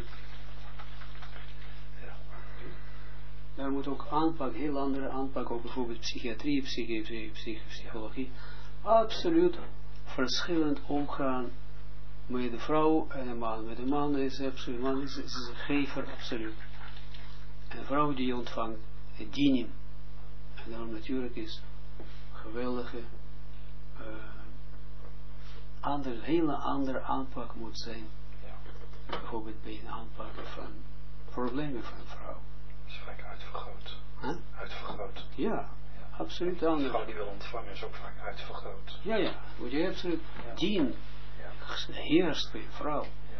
Ja. Daar moet ook heel andere aanpak, ook bijvoorbeeld psychiatrie, psychologie, absoluut verschillend omgaan met de vrouw en de man. Met de man is absoluut, man is een gever, absoluut. En de vrouw die ontvangt het dinim. En daarom natuurlijk is geweldige hele andere aanpak moet zijn. Ja. Bijvoorbeeld bij een aanpakken van problemen van een vrouw. Dat is vaak uitvergroot. Huh? Uitvergroot. Ja, absoluut anders. De vrouw die wil ontvangen is ook vaak uitvergroot. Ja, moet je absoluut dien. Heerst bij een vrouw. Ja.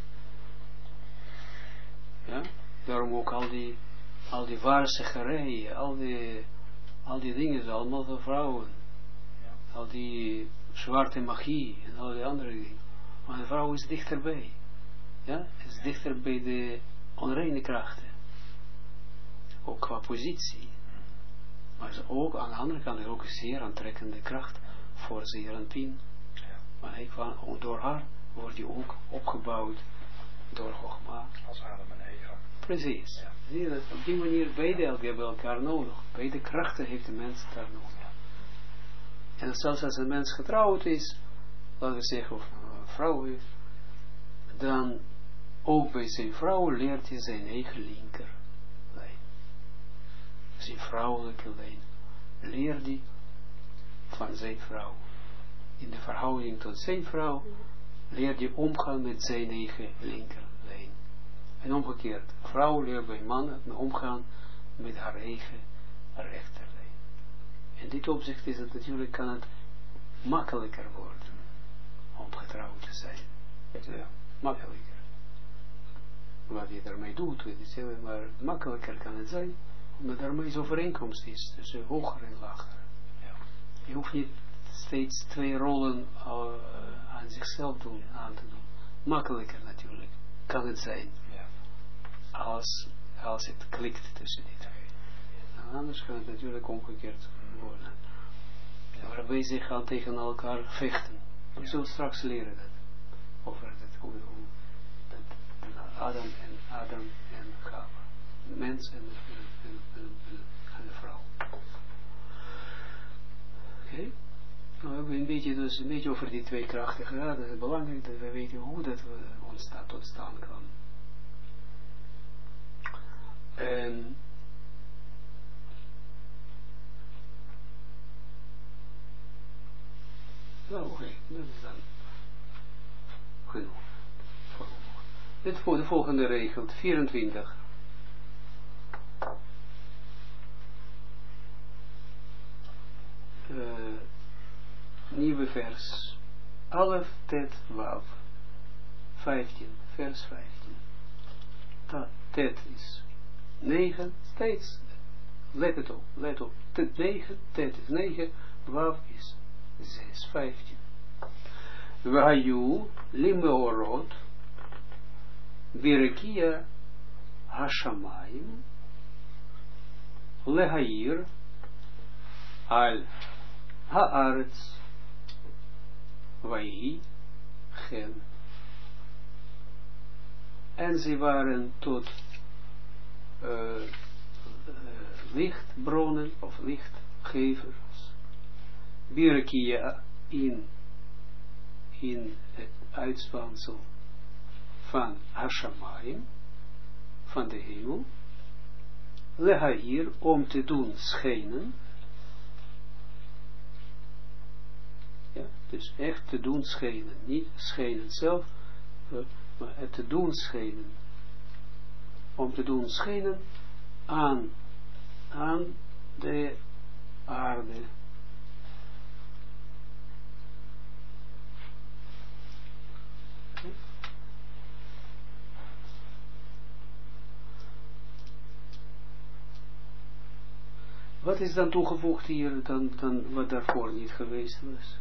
Ja, daarom ook al die waarzegerijen, al die dingen zijn allemaal voor vrouwen. Ja. Al die zwarte magie en al die andere dingen. Maar een vrouw is dichterbij. Ja, is dichter bij de onreine krachten. Ook qua positie. Maar ze ook aan de andere kant ook een zeer aantrekkende kracht voor Zeranpien. Maar door haar wordt die ook opgebouwd door Chogma. Als Adam en Eva. Precies. Ja. Zie je dat? Op die manier beide hebben elkaar nodig. Beide krachten heeft de mens daar nodig. Ja. En zelfs als een mens getrouwd is, laten we zeggen, of een vrouw is, dan ook bij zijn vrouw leert hij zijn eigen linkerlijn. Zijn vrouwelijke lijn. Leert hij van zijn vrouw. In de verhouding tot zijn vrouw leert hij omgaan met zijn eigen linkerlijn. En omgekeerd, vrouw leert bij man omgaan met haar eigen rechterlijn. In dit opzicht is het natuurlijk, kan het makkelijker worden om getrouwd te zijn. Ja, makkelijker. Wat je daarmee doet, maar makkelijker kan het zijn, omdat er meest overeenkomst is tussen hoger en lager. Ja. Je hoeft niet steeds twee rollen aan zichzelf aan te doen. Makkelijker natuurlijk kan het zijn. Ja. Als het klikt tussen die twee. Nou, anders kan het natuurlijk omgekeerd worden. Ja. Waarbij ze gaan tegen elkaar vechten. We zullen straks leren dat. Over dat, hoe Adam en Chava. De mens en de vrouw. Oké. Nou, we hebben een beetje over die twee krachten gehad. Het is belangrijk dat we weten hoe dat tot stand kan. En nou, oké, dat is dan genoeg. Dit voor de volgende regel, 24. Nieuwe vers. Alef, tet, wav. 15, vers 15. Tet is 9, steeds. Let op. Tet 9, tet is 9, wav is 6, 15. Vahayu, limeorot, Birakia Hashamayim, Lehair, Al Haaretz, Vaihi, Gen. En ze waren tot lichtbronnen of lichtgevers, Birakia in het uitspansel van Hashamayim, van de hemel, lehair, om te doen schijnen, ja, dus echt te doen schijnen, niet schijnen zelf, maar het te doen schijnen, om te doen schijnen aan de aarde. Wat is dan toegevoegd hier dan wat daarvoor niet geweest was?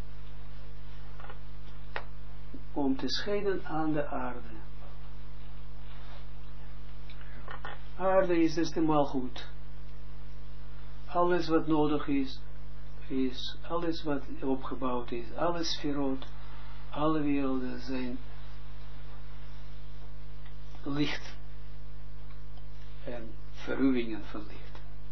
Om te schijnen aan de aarde. Aarde is dus de malgoed. Alles wat nodig is alles wat opgebouwd is, alles sferot, alle werelden zijn licht en verruwingen van licht.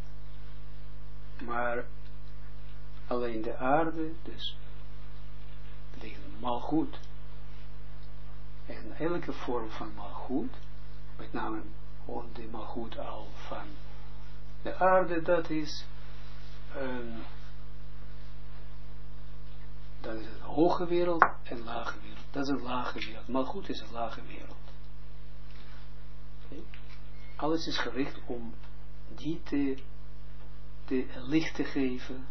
Maar alleen de aarde, dus betekent malgoed. En elke vorm van malgoed, met name de malgoed al van de aarde, dat is een hoge wereld en lage wereld. Dat is een lage wereld. Malgoed is een lage wereld. Okay. Alles is gericht om die licht te geven.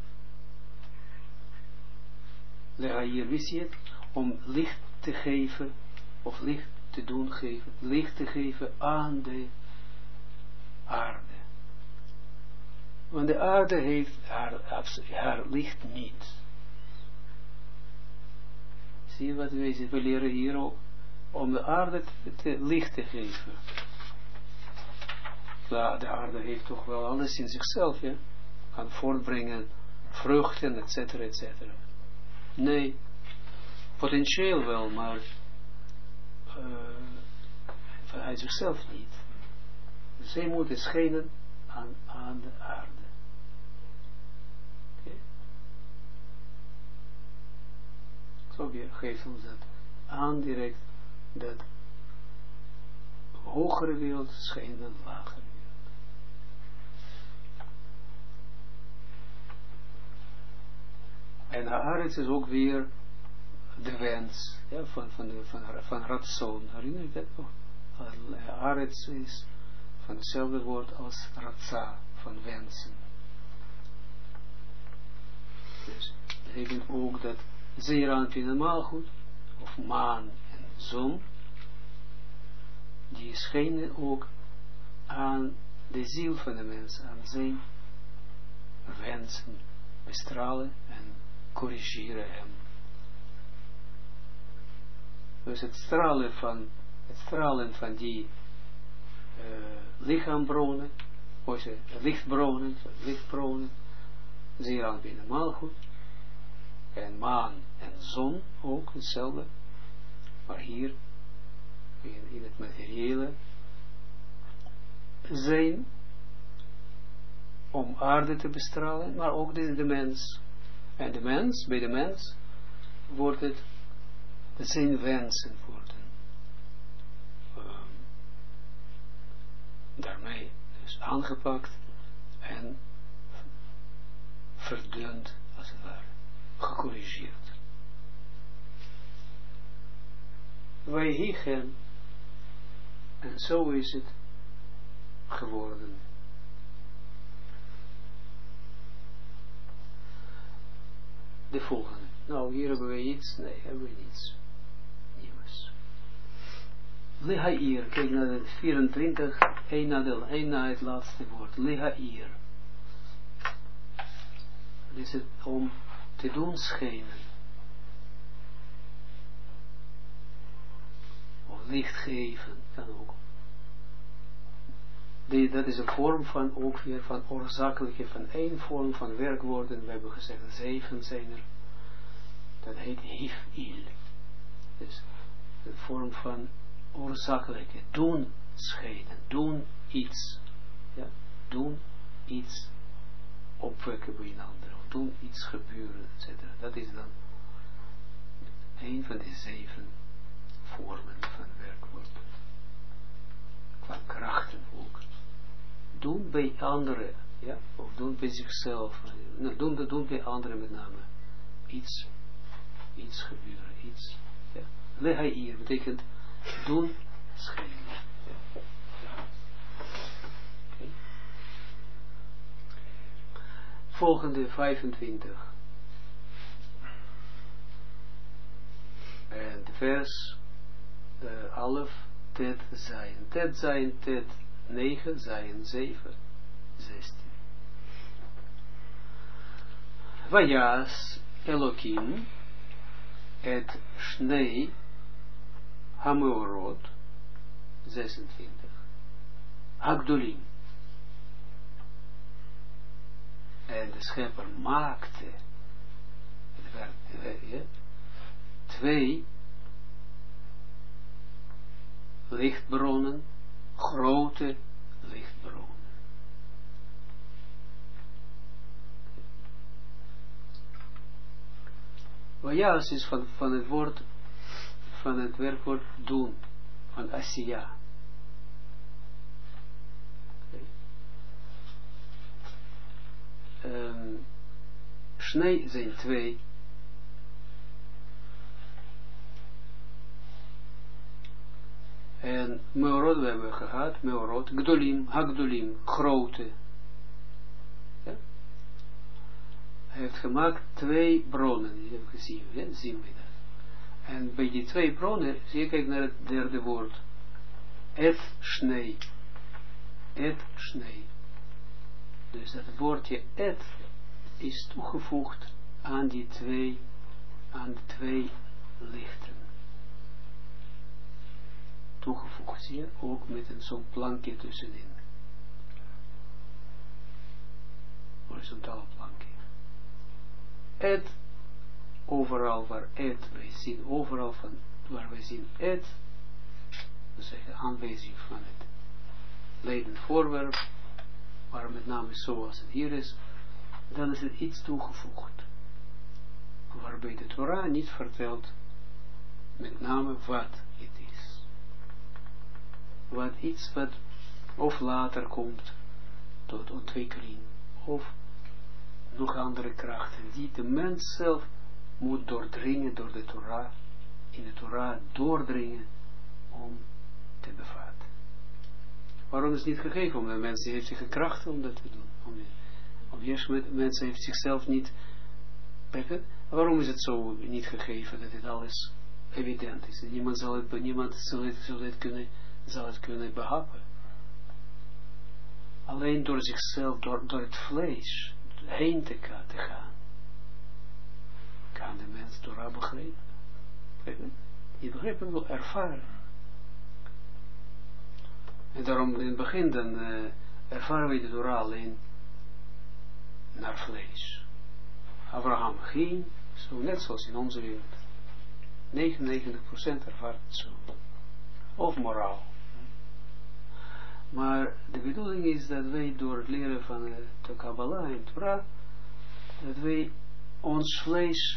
Lehair, wist je het? Om licht te geven, of licht te doen geven, licht te geven aan de aarde. Want de aarde heeft haar licht niet. Zie je wat we leren hier ook? Om de aarde licht te geven. De aarde heeft toch wel alles in zichzelf, ja? Kan voortbrengen, vruchten, etc., etc. Nee, potentieel wel, maar vanuit zichzelf niet. Zij moeten schijnen aan de aarde. Okay. Zo geeft ons dat aan direct, dat hogere wereld schijnt aan lagere wereld. En Haaretz is ook weer de wens, ja, van Ratson. Herinner je dat nog? Haaretz is van hetzelfde woord als Ratsa, van wensen. Dus dat betekent ook dat Zeeranpin en Malchut, of maan en zon, die schijnen ook aan de ziel van de mens, aan zijn wensen, bestralen en corrigeren hem. Dus het stralen van die lichaambronnen, lichtbronnen, Zeeranpin en Malchut, en maan en zon ook hetzelfde, maar hier in het materiële zijn om aarde te bestralen, maar ook de mens. En bij de mens wordt het zijn wensen worden daarmee dus aangepakt en verdund, als het ware, gecorrigeerd. Wij hiegen, en zo is het geworden. De volgende. Nou, hier hebben we iets. Nee, hebben we niets nieuws. Lehair. Kijk naar de 24. Een na het laatste woord. Lehair. Dat is het om te doen schijnen. Of licht geven. Kan ook. Dat is een vorm van, ook weer van oorzakelijke, van één vorm van werkwoorden. We hebben gezegd 7 zijn er. Dat heet hif'il. Dus een vorm van oorzakelijke, doen schijnen, doen iets. Ja, doen iets opwekken bij een ander, of doen iets gebeuren, etc. Dat is dan een van de 7 vormen van werkwoord. Qua krachten ook. Doen bij anderen, ja, of doen bij zichzelf, doen bij anderen met name iets gebeuren, iets. Ja. Lehaïr betekent doen, schijnen. Ja. Okay. Volgende 25. En de vers alef, tet, zijn. Tet, zijn, tet, 9, zijn, 7, 16. Vajas Elohim et Shnei Hameorot 26. Hagdolim. En de schepper maakte 2 lichtbronnen, grote lichtbronnen. Vajas is van het woord, van het werkwoord doen, van Asiya. Shnei zijn 2. En Meorot we hebben gehad, Meorot, Gdolim, Hagdolim, grote. Ja? Hij heeft gemaakt 2 bronnen, je hebt gezien, ja? Zien we dat. En bij die 2 bronnen, zie je, kijk naar het derde woord. Et Shnei. Et Shnei. Dus dat woordje et is toegevoegd aan die 2 lichten. Toegevoegd, zie je, ook met zo'n plankje tussenin. Horizontale plankje. Et, overal waar et, wij zien overal van, waar wij zien et, we zeggen aanwijzing van het leidend voorwerp, maar met name zoals het hier is, dan is het iets toegevoegd. Waarbij de Torah niet vertelt, met name wat het is. Wat iets wat of later komt tot ontwikkeling, of nog andere krachten, die de mens zelf moet doordringen door de Torah, in de Torah doordringen om te bevatten. Waarom is het niet gegeven? Omdat mensen heeft zich krachten om dat te doen. Mensen heeft zichzelf niet. Waarom is het zo niet gegeven dat het alles evident is? Niemand zal het kunnen behappen. Alleen door zichzelf, door het vlees heen te gaan, kan de mens Torah begrijpen. Die begrijpen wil ervaren. En daarom in het begin dan ervaren we de Torah alleen naar vlees. Abraham ging, zo net zoals in onze wereld. 99% ervaart het zo. Of moraal. Maar de bedoeling is dat wij door het leren van de Kabbalah en Torah, dat wij ons vlees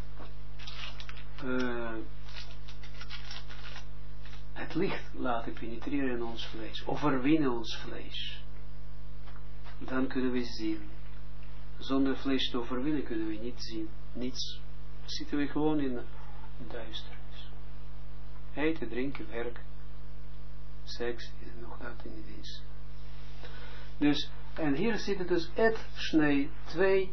het licht laten penetreren in ons vlees, overwinnen ons vlees. Dan kunnen we zien. Zonder vlees te overwinnen kunnen we niet zien. Niets. Dan zitten we gewoon in duisternis. Eten, drinken, werk, seks, nog dat in het is. Dus, en hier zitten dus et Shnei, 2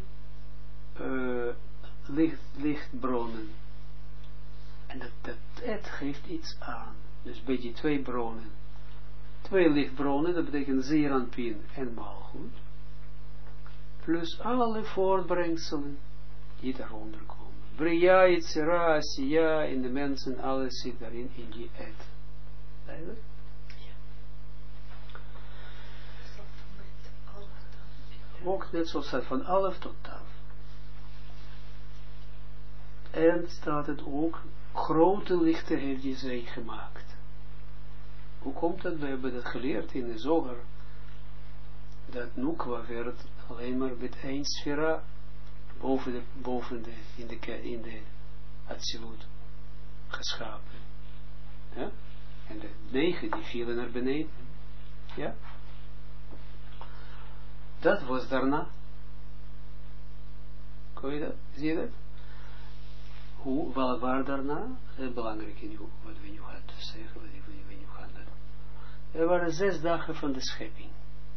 lichtbronnen. En dat et geeft iets aan. Dus bij die 2 bronnen. 2 lichtbronnen, dat betekent Zeeranpin en Malchut. Plus alle voortbrengselen die daaronder komen. Bria, Yitzhira, Asiya, in de mensen, alles zit daarin in die et. Duidelijk? Ja. Ook net zoals het van alef tot taf. En staat het ook, grote lichten heeft die zij gemaakt. Hoe komt het? We hebben dat geleerd in de Zoger, dat Nukwa werd alleen maar met 1 sfera boven in de Atsilut geschapen. Ja? En de 9 die vielen naar beneden. Ja? Dat was daarna. Kon je dat? Zie je dat? Waar daarna? Het belangrijke nu, wat we nu gaan zeggen, wat we nu gaan doen. Er waren 6 dagen van de schepping.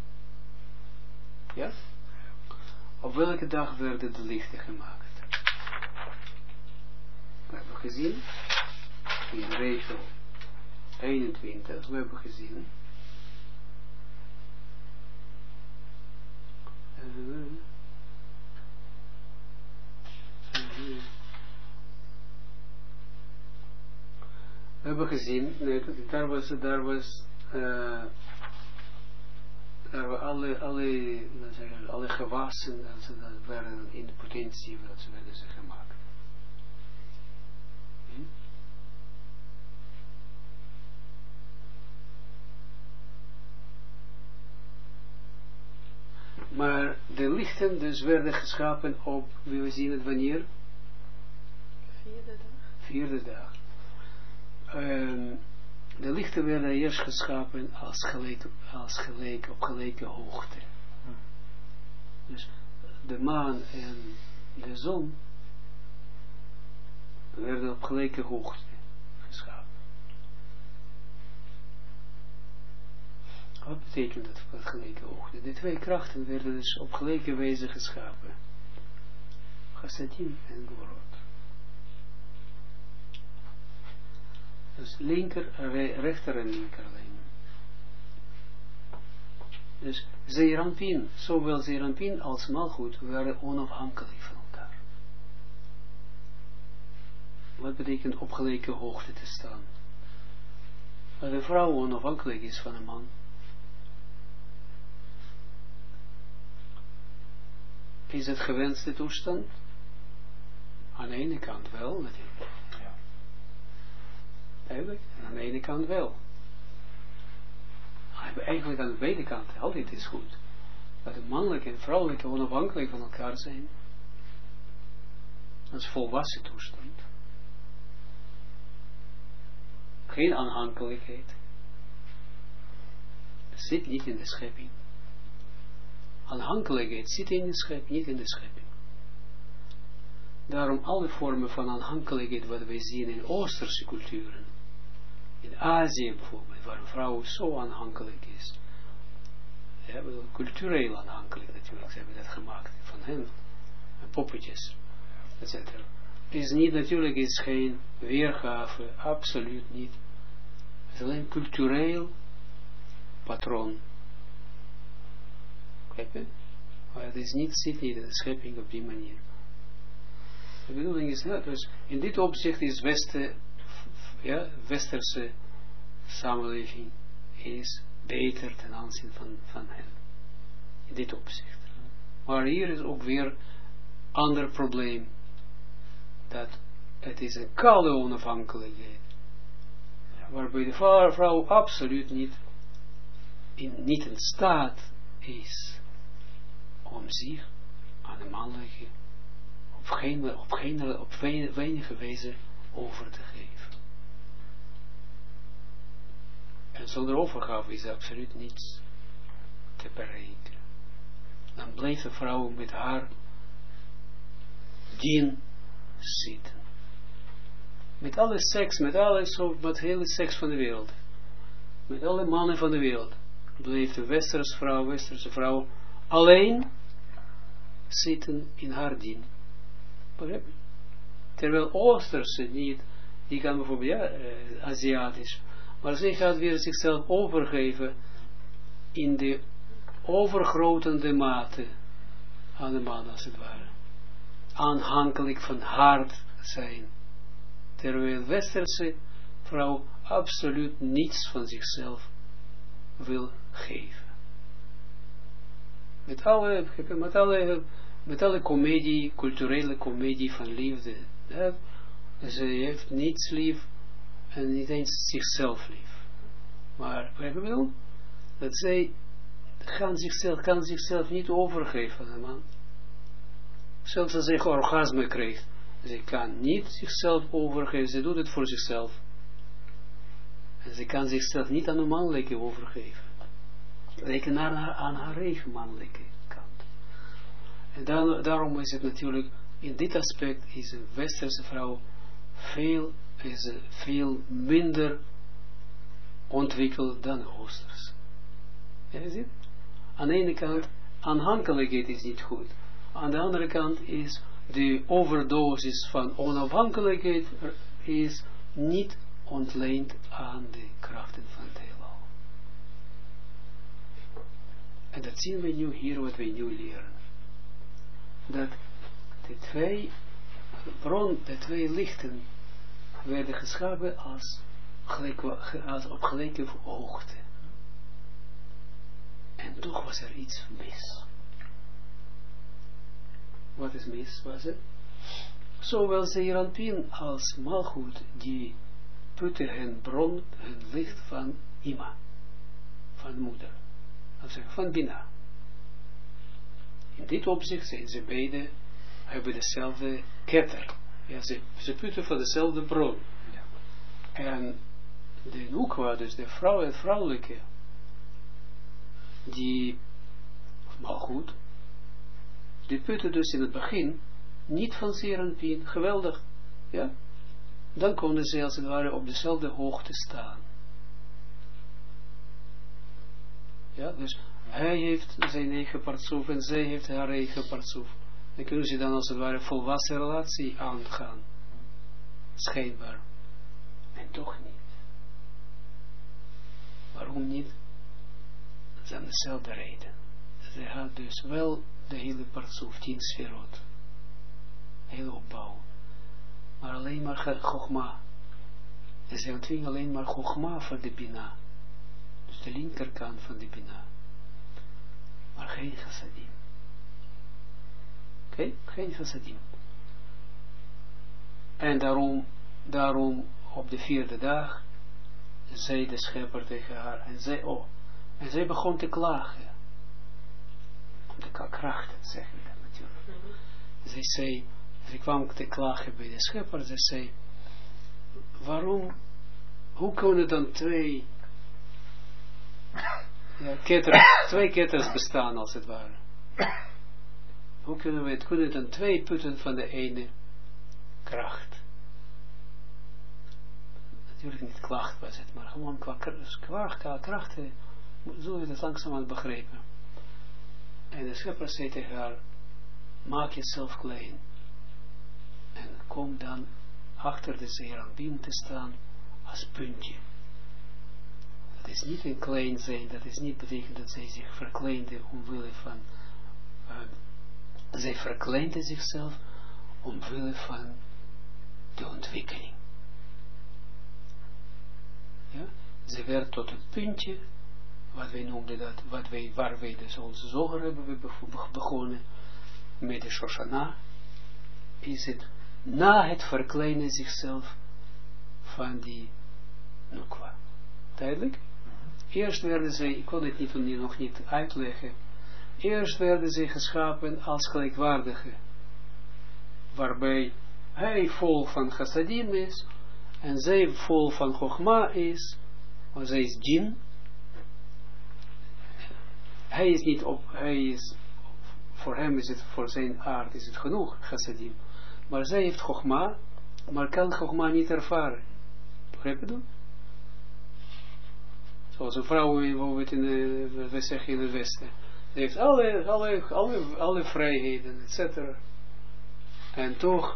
Ja? Op welke dag werden de lichten gemaakt? We hebben gezien, in regel 21, we hebben gezien, we hebben gezien, nee, daar waren alle gewassen, dat werden in de potentie, dat ze werden gemaakt. Maar de lichten dus werden geschapen op, wie we zien het wanneer? 4e dag. De lichten werden eerst geschapen op gelijke hoogte. Dus de maan en de zon werden op gelijke hoogte geschapen. Wat betekent dat op gelijke hoogte? De 2 krachten werden dus op gelijke wijze geschapen. Chassadim en Gorot. Dus rechter en linkerlijn. Dus Zeeranpin, zowel Zeeranpin als Malchut waren onafhankelijk van elkaar. Wat betekent op gelijke hoogte te staan? Dat een vrouw onafhankelijk is van een man. Is het gewenste toestand? Aan de ene kant wel, natuurlijk. Eigenlijk, en aan de ene kant wel. Eigenlijk aan de beide kanten, altijd is goed. Dat de mannelijke en vrouwelijke onafhankelijk van elkaar zijn. Dat is volwassen toestand. Geen aanhankelijkheid. Zit niet in de schepping. Aanhankelijkheid zit in de schepping, niet in de schepping. Daarom alle vormen van aanhankelijkheid wat wij zien in Oosterse culturen. In Azië bijvoorbeeld, waar een vrouw zo aanhankelijk is. Ja, cultureel aanhankelijk natuurlijk, ze hebben dat gemaakt van hen. Poppetjes, etc. Is niet, natuurlijk is geen weergave, absoluut niet. Het is alleen cultureel patroon. Kijk je? Maar het is niet, zit niet in de schepping op die manier. De bedoeling is, ja, dus in dit opzicht is westerse samenleving is beter ten aanzien van hen. In dit opzicht. Maar hier is ook weer ander probleem. Dat het is een koude onafhankelijkheid. Waarbij de vrouw absoluut niet in staat is om zich aan de mannelijke op wenige wijze over te geven. En zonder overgave is er absoluut niets te bereiken. Dan blijft de vrouw met haar dien zitten. Met alle seks, met de hele seks van de wereld. Met alle mannen van de wereld. Blijft de westerse vrouw alleen zitten in haar dien. Terwijl Oosterse niet, die kan bijvoorbeeld, Aziatisch, maar zij gaat weer zichzelf overgeven in de overgrotende mate aan de man, als het ware. Aanhankelijk van hart zijn. Terwijl Westerse vrouw absoluut niets van zichzelf wil geven. Met alle comedie, culturele comedie van liefde. Ze heeft niets lief en niet eens zichzelf lief. Maar wat ik bedoel? Dat zij kan zichzelf niet overgeven aan een man. Zelfs als hij orgasme krijgt. Ze kan niet zichzelf overgeven. Ze doet het voor zichzelf. En ze kan zichzelf niet aan een mannelijke overgeven. Reken aan haar eigen mannelijke kant. En daarom is het natuurlijk, in dit aspect is een westerse vrouw veel minder ontwikkeld dan een oosterse. Ja, je ziet? Aan de ene kant, aanhankelijkheid is niet goed. Aan de andere kant is de overdosis van onafhankelijkheid is niet ontleend aan de krachten van het heelal. En dat zien we nu hier, wat we nu leren. Dat de twee lichten werden geschapen als op gelijke hoogte. En toch was er iets mis. Wat is mis, was het? Zowel Zeeranpien als Malchut, die putten hun bron, hun licht van Ima, van moeder, van Bina. In dit opzicht zijn ze beide, hebben dezelfde ketter. Ja, ze putten van dezelfde bron. Ja. En de Nukwa, dus de vrouw, het vrouwelijke, die, Malchut, die putten dus in het begin niet van Zeeranpien, geweldig, ja. Dan konden ze als het ware op dezelfde hoogte staan. Ja, dus hij heeft zijn eigen partsoef en zij heeft haar eigen partsoef. Dan kunnen ze dan als het ware volwassen relatie aangaan. Schijnbaar. En toch niet. Waarom niet? Dat is aan dezelfde reden. Ze had dus wel de hele partsoef, 10 sferot. Hele opbouw. Maar alleen maar Chogma. En ze ontving alleen maar Chogma van de Bina. Dus de linkerkant van de Bina. Maar geen chassadim. Oké? Geen chassadim. En daarom op de 4e dag zei de schepper tegen haar. En zij begon te klagen. Om de krachten, zeg ik dat natuurlijk. Zij zei, ze kwam te klagen bij de schepper. Ze zei, hoe kunnen dan twee ketters bestaan als het ware? Hoe kunnen dan 2 putten van de ene kracht? Natuurlijk niet klacht was het, maar gewoon qua krachten, zullen we het langzamerhand begrijpen. En de schepper zei tegen haar, maak jezelf klein. En kom dan achter de Zeeranpien te staan als puntje. Dat is niet een klein zijn, dat is niet betekent dat zij zich verkleinde omwille van, zij verkleinde zichzelf omwille van de ontwikkeling. Ja? Ze werd tot een puntje, wat wij noemden dat, waar wij dus onze zoger hebben we begonnen, met de Shoshana, is het na het verkleinen zichzelf van die Nukwa. Duidelijk? Eerst werden zij, ik kon het nog niet uitleggen, eerst werden zij geschapen als gelijkwaardige, waarbij hij vol van chassadim is, en zij vol van Chogma is, want zij is djinn. Hij is niet op, voor hem is het, voor zijn aard is het genoeg, chassadim. Maar zij heeft Chogma, maar kan Chogma niet ervaren. Begrijp je dat? Zoals een vrouw, bijvoorbeeld we zeggen in het Westen. Ze heeft alle vrijheden, etc. En toch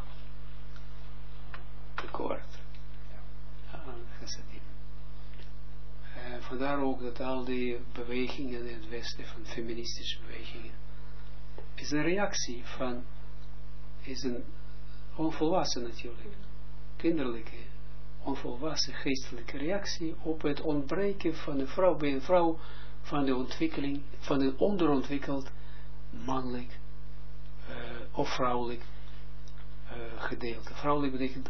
tekort. Chassadim. Vandaar ook dat al die bewegingen in het Westen, van feministische bewegingen, is een reactie van, is een onvolwassen natuurlijk, kinderlijke, onvolwassen geestelijke reactie op het ontbreken van een vrouw, bij een vrouw, van de ontwikkeling, van een onderontwikkeld mannelijk of vrouwelijk gedeelte. Vrouwelijk betekent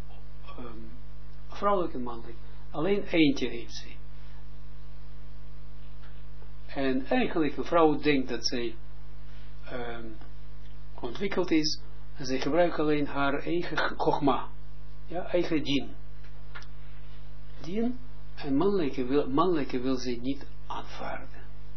vrouwelijk en mannelijk. Alleen eentje heeft ze. En eigenlijk een vrouw denkt dat zij ontwikkeld is, en zij gebruikt alleen haar eigen chogma, ja, eigen dien. Dien, en mannelijke wil zij niet aanvaarden.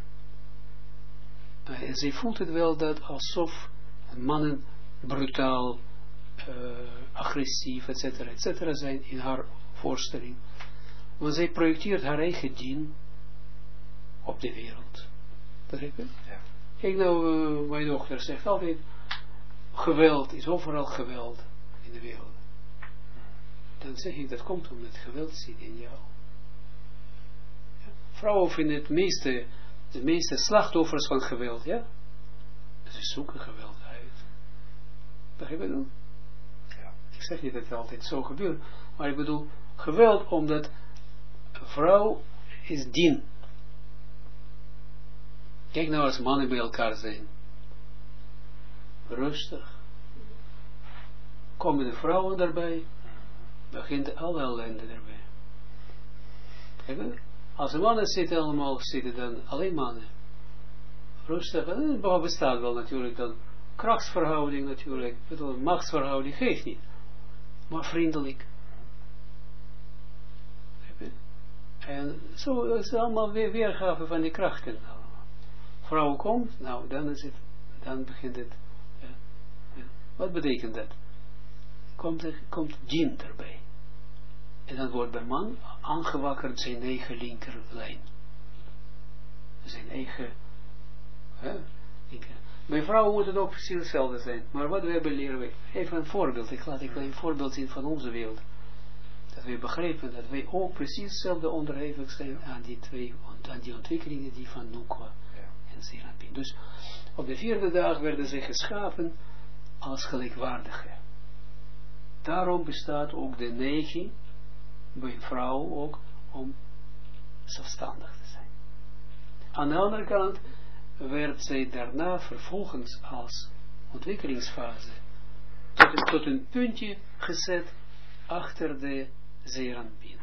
En zij voelt het wel dat alsof mannen brutaal, agressief, etc. zijn in haar voorstelling. Want zij projecteert haar eigen dien op de wereld. Begrijp je? Ja. Kijk nou, mijn dochter zegt altijd, geweld is overal geweld in de wereld. Dan zeg ik, dat komt omdat het geweld zit in jou. Ja? Vrouwen vinden de meeste slachtoffers van geweld, ja? Ze zoeken geweld uit. Begrijp je dat? Ja. Ik zeg niet dat het altijd zo gebeurt, maar ik bedoel, geweld omdat een vrouw is dien. Kijk nou als mannen bij elkaar zijn. Rustig. Komen de vrouwen daarbij, begint alle ellende daarbij. Kijk, als de mannen zitten dan alleen mannen. Rustig, en er bestaat wel natuurlijk dan krachtsverhouding natuurlijk, machtsverhouding, geeft niet. Maar vriendelijk. En zo is het allemaal weergave van die krachten. Vrouw komt, nou dan begint het. Ja. Ja. Wat betekent dat? Komt djinn erbij. En dan wordt de man aangewakkerd zijn eigen linkerlijn. Zijn eigen. Bij vrouwen moet het ook precies hetzelfde zijn. Maar wat we hebben leren we. Even een voorbeeld. Laat ik een voorbeeld zien van onze wereld. Dat we begrijpen dat wij ook precies hetzelfde onderhevig zijn aan die ontwikkelingen die van Nukwa en Zeranpin. Dus op de 4e dag werden ze geschapen als gelijkwaardige. Daarom bestaat ook de neiging bij een vrouw ook om zelfstandig te zijn. Aan de andere kant werd zij daarna vervolgens als ontwikkelingsfase tot een puntje gezet achter de Zeranpin.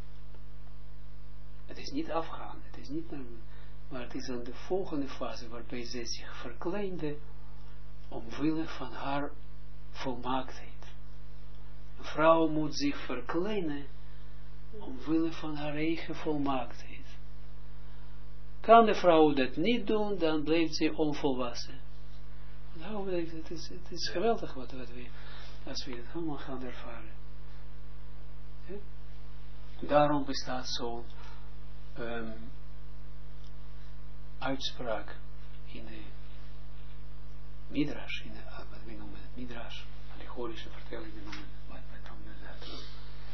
Het is niet afgaan, het is niet maar het is dan de volgende fase waarbij zij zich verkleinde omwille van haar volmaaktheid. Een vrouw moet zich verkleinen omwille van haar eigen volmaaktheid. Kan de vrouw dat niet doen, dan blijft ze onvolwassen. Nou, het is geweldig wat we, als we het allemaal gaan ervaren. Ja? Daarom bestaat zo'n uitspraak in de Midrash, wat we noemen het Midrash, allegorische vertellingen noemen het,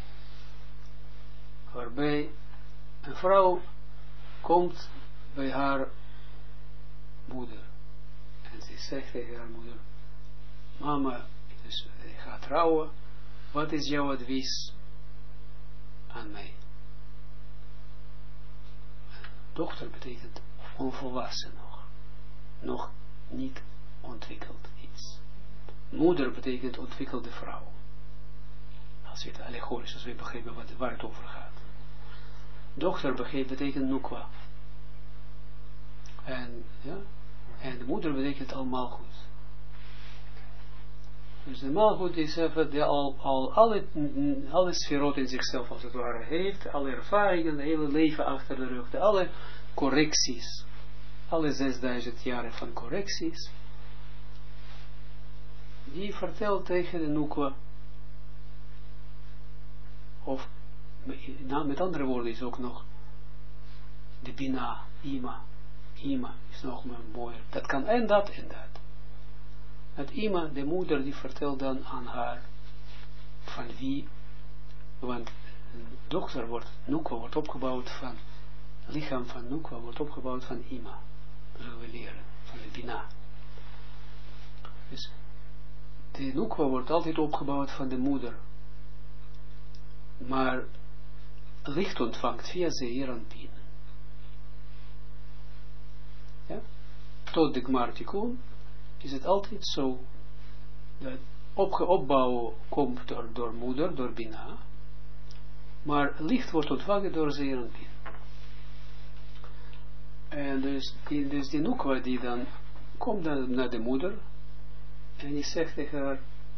waarbij een vrouw komt bij haar moeder en ze zegt tegen haar moeder, mama, dus ik ga trouwen, wat is jouw advies aan mij? Dochter betekent onvolwassen nog niet ontwikkeld iets. Moeder betekent ontwikkelde vrouw. Als we het allegorisch, als we begrijpen waar het over gaat. Dochter betekent nukwa. En de moeder betekent al maalgoed. Dus de maalgoed is even die alle sferot in zichzelf als het ware heeft, alle ervaringen, het hele leven achter de rug, alle correcties, alle 6000 jaren van correcties, die vertelt tegen de nukwa, of met andere woorden is ook nog de bina, ima is nog mooier, dat kan en dat en dat. Het ima, de moeder, die vertelt dan aan haar van wie, want dochter nukwa wordt opgebouwd van, het lichaam van nukwa wordt opgebouwd van ima, dat zullen we leren, van de bina. Dus de nukwa wordt altijd opgebouwd van de moeder, maar licht ontvangt via Zeranpin. Ja? Tot de Gmartikun is het altijd zo dat opbouw komt door moeder, door Bina, maar licht wordt ontvangen door Zeranpin. En dus die Nukwa die dan komt dan naar de moeder en die zegt tegen haar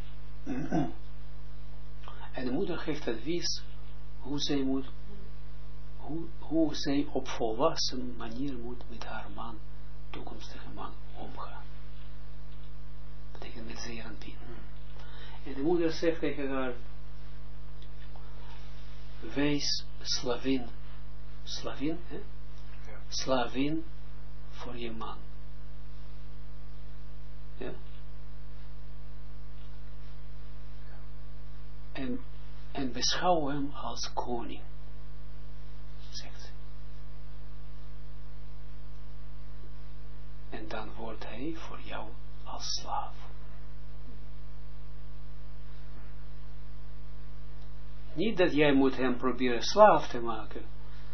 en de moeder geeft advies hoe zij moet hoe zij op volwassen manier moet met haar man, toekomstige man, omgaan. Dat betekent met zeer en pijn. En de moeder zegt tegen haar, wees slavin, hè? Ja. Slavin voor je man. Ja? En beschouw hem als koning, zegt ze. En dan wordt hij voor jou als slaaf. Niet dat jij moet hem proberen slaaf te maken.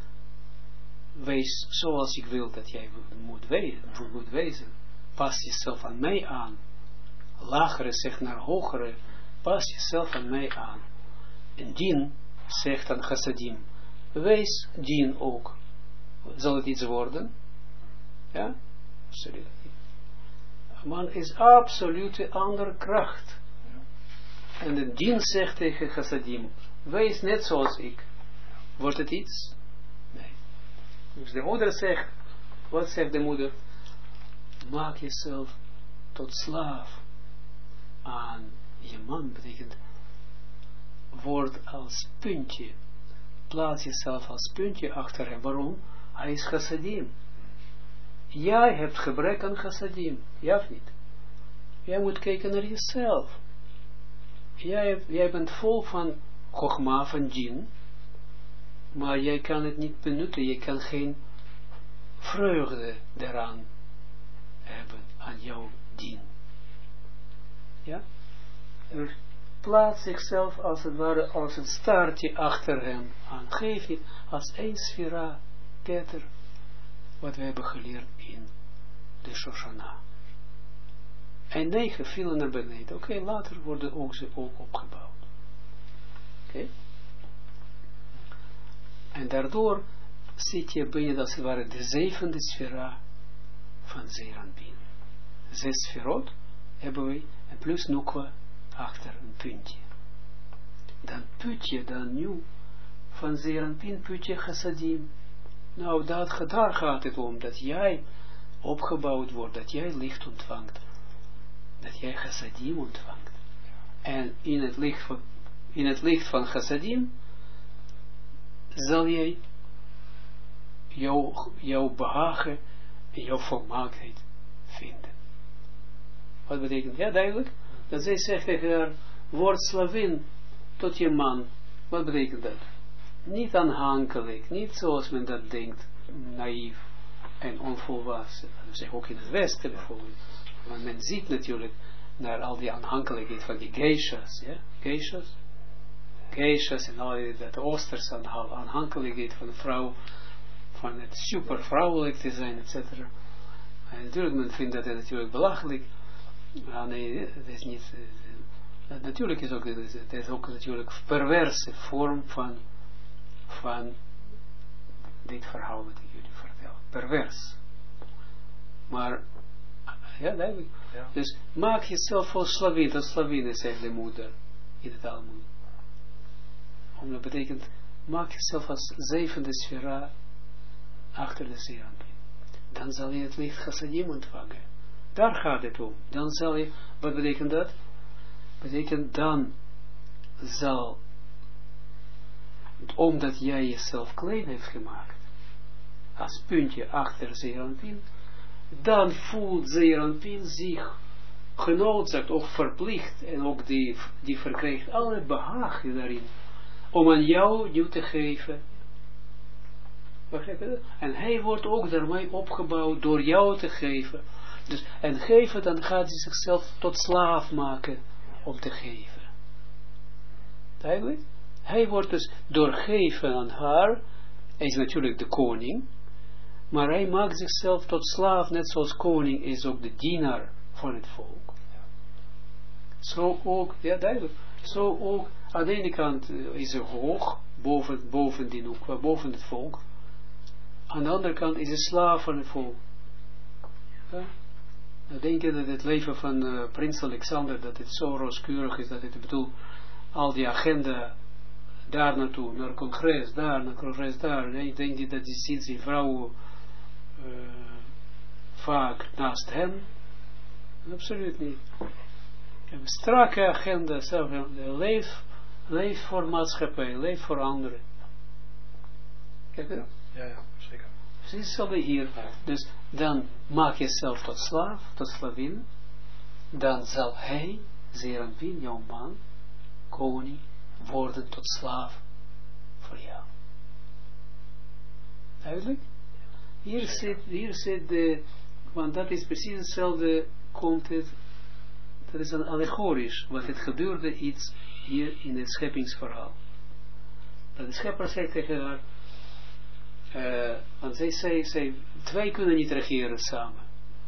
Wees zoals ik wil dat jij moet wezen. Pas jezelf aan mij aan. Lagere zegt naar hogere. Pas jezelf aan mij aan. En dien zegt aan chassadim. Wees dien ook. Zal het iets worden? Ja? Sorry. Man is absolute andere kracht. En de dien zegt tegen chassadim. Wees net zoals ik. Wordt het iets? Nee. Dus de moeder zegt, wat zegt de moeder? Maak jezelf tot slaaf aan je man, betekent, word als puntje, plaats jezelf als puntje achter hem. Waarom? Hij is chassadim. Jij hebt gebrek aan chassadim, ja of niet? Jij moet kijken naar jezelf. Jij bent vol van Chogma, van djinn, maar jij kan het niet benutten, je kan geen vreugde daaraan hebben, aan jouw dien. Ja? Dus plaats zichzelf als het ware, als een staartje achter hem aan. Geef je als één sfera, Keter, wat we hebben geleerd in de Shoshana. En 9 vielen naar beneden. Oké, later worden ze ook opgebouwd. Oké. En daardoor zit je binnen, als het ware, de 7e sfera van Zeranpin. 6 sferot hebben we, en plus Nukwa achter een puntje. Dan put je dan nu van Zeranpin put je chassadim. Nou, daar gaat het om, dat jij opgebouwd wordt, dat jij licht ontvangt. Dat jij chassadim ontvangt. En in het licht van chassadim zal jij jouw behagen en jouw volmaaktheid vinden. Wat betekent? Ja, duidelijk. Dat zij zegt tegen haar, word slavin tot je man. Wat betekent dat? Niet aanhankelijk, niet zoals men dat denkt, naïef en onvolwassen. Dat zeg ook in het Westen bijvoorbeeld. Want men ziet natuurlijk naar al die aanhankelijkheid van die geishas, ja, geishas en al die dat Oosters aanhankelijkheid van de vrouw, van het super vrouwelijk te zijn, etc. En natuurlijk, men vindt dat natuurlijk belachelijk. Maar nee, het is niet, natuurlijk is het ook natuurlijk perverse vorm van dit verhaal wat ik jullie vertel. Pervers. Maar, ja, duidelijk. Ja. Dus maak jezelf voor slavin, dat slavin zegt de moeder in het Talmud. Dat betekent, maak jezelf als 7e sfera achter de Zeranpin. Dan zal je het licht chassadim ontvangen. Daar gaat het om. Dan zal je, wat betekent dat? Betekent dan zal, omdat jij jezelf klein hebt gemaakt, als puntje achter Zeranpin, dan voelt Zeranpin zich genoodzaakt of verplicht, en ook die verkrijgt alle behagen daarin, om aan jou nieuw te geven. Begrijp je dat? En hij wordt ook daarmee opgebouwd door jou te geven. Dus, en geven, dan gaat hij zichzelf tot slaaf maken om te geven. Duidelijk? Hij wordt dus door geven aan haar, hij is natuurlijk de koning, maar hij maakt zichzelf tot slaaf, net zoals koning is ook de dienaar van het volk. Zo ook, ja duidelijk, zo ook, aan de ene kant is er hoog, boven het volk, aan de andere kant is een slaaf van het volk. Ja? Nou, denk je dat het leven van prins Alexander, dat het zo rooskleurig is, dat het, bedoel, al die agenda daar naartoe, naar congres, daar. Nee, ik denk niet dat die ziet zijn vrouw vaak naast hem. Absoluut niet. Een strakke agenda, leef voor maatschappij, leef voor anderen. Kijk je? Ja, zeker. Precies hetzelfde hier. Dus dan maak jezelf tot slaaf, tot slavin. Dan zal hij, Zeranpin, jouw man, koning, worden tot slaaf voor jou. Duidelijk? Hier zit de, want dat is precies hetzelfde, komt het, dat is een allegorisch, wat het gebeurde iets hier in het scheppingsverhaal. Dat de schepper zegt tegen haar, want zij twee kunnen niet regeren samen.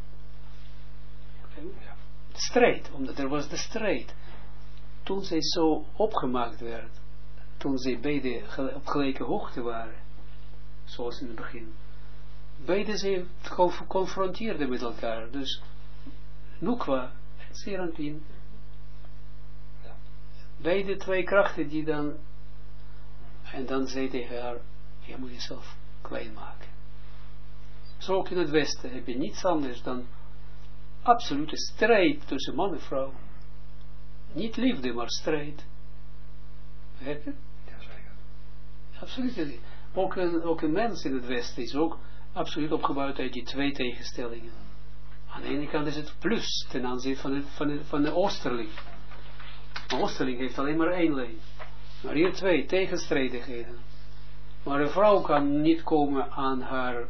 Ja. Strijd, omdat er was de strijd. Toen zij zo opgemaakt werd, toen zij beide op gelijke hoogte waren, zoals in het begin, beide zij confronteerden met elkaar. Dus Nukwa en Zeranpin, Ja. beide twee krachten die dan, en dan zei tegen haar, je moet jezelf klein maken. Zo ook in het Westen heb je niets anders dan absolute strijd tussen man en vrouw. Niet liefde, maar strijd. Begrijp je? Ja, zeker. Absoluut. Ook een mens in het Westen is ook absoluut opgebouwd uit die twee tegenstellingen. Aan de ene kant is het plus ten aanzien van de Oosterling. De Oosterling heeft alleen maar één lijn. Maar hier twee tegenstrijdigheden. Maar een vrouw kan niet komen aan haar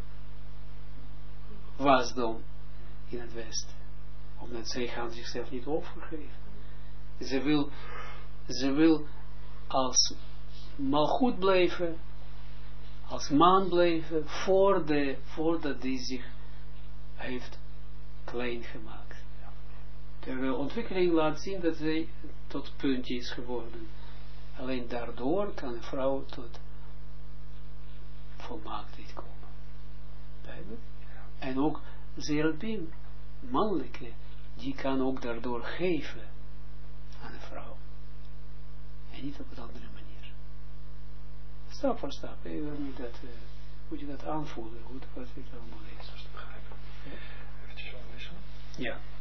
wasdom in het Westen. Omdat zij gaan zichzelf niet overgeven. Ze wil als malgoed blijven, als man blijven, voordat die zich heeft klein gemaakt. De ontwikkeling laat zien dat zij tot puntje is geworden. Alleen daardoor kan een vrouw tot volmaaktheid komen. Duidelijk? En ook Zeranpin, mannelijke, die kan ook daardoor geven aan een vrouw. En niet op een andere manier. Stap voor stap. Moet je dat aanvoelen. Goed, wat ik allemaal lees. Dat is te begrijpen. Ja. Eventjes omwisselen. Ja.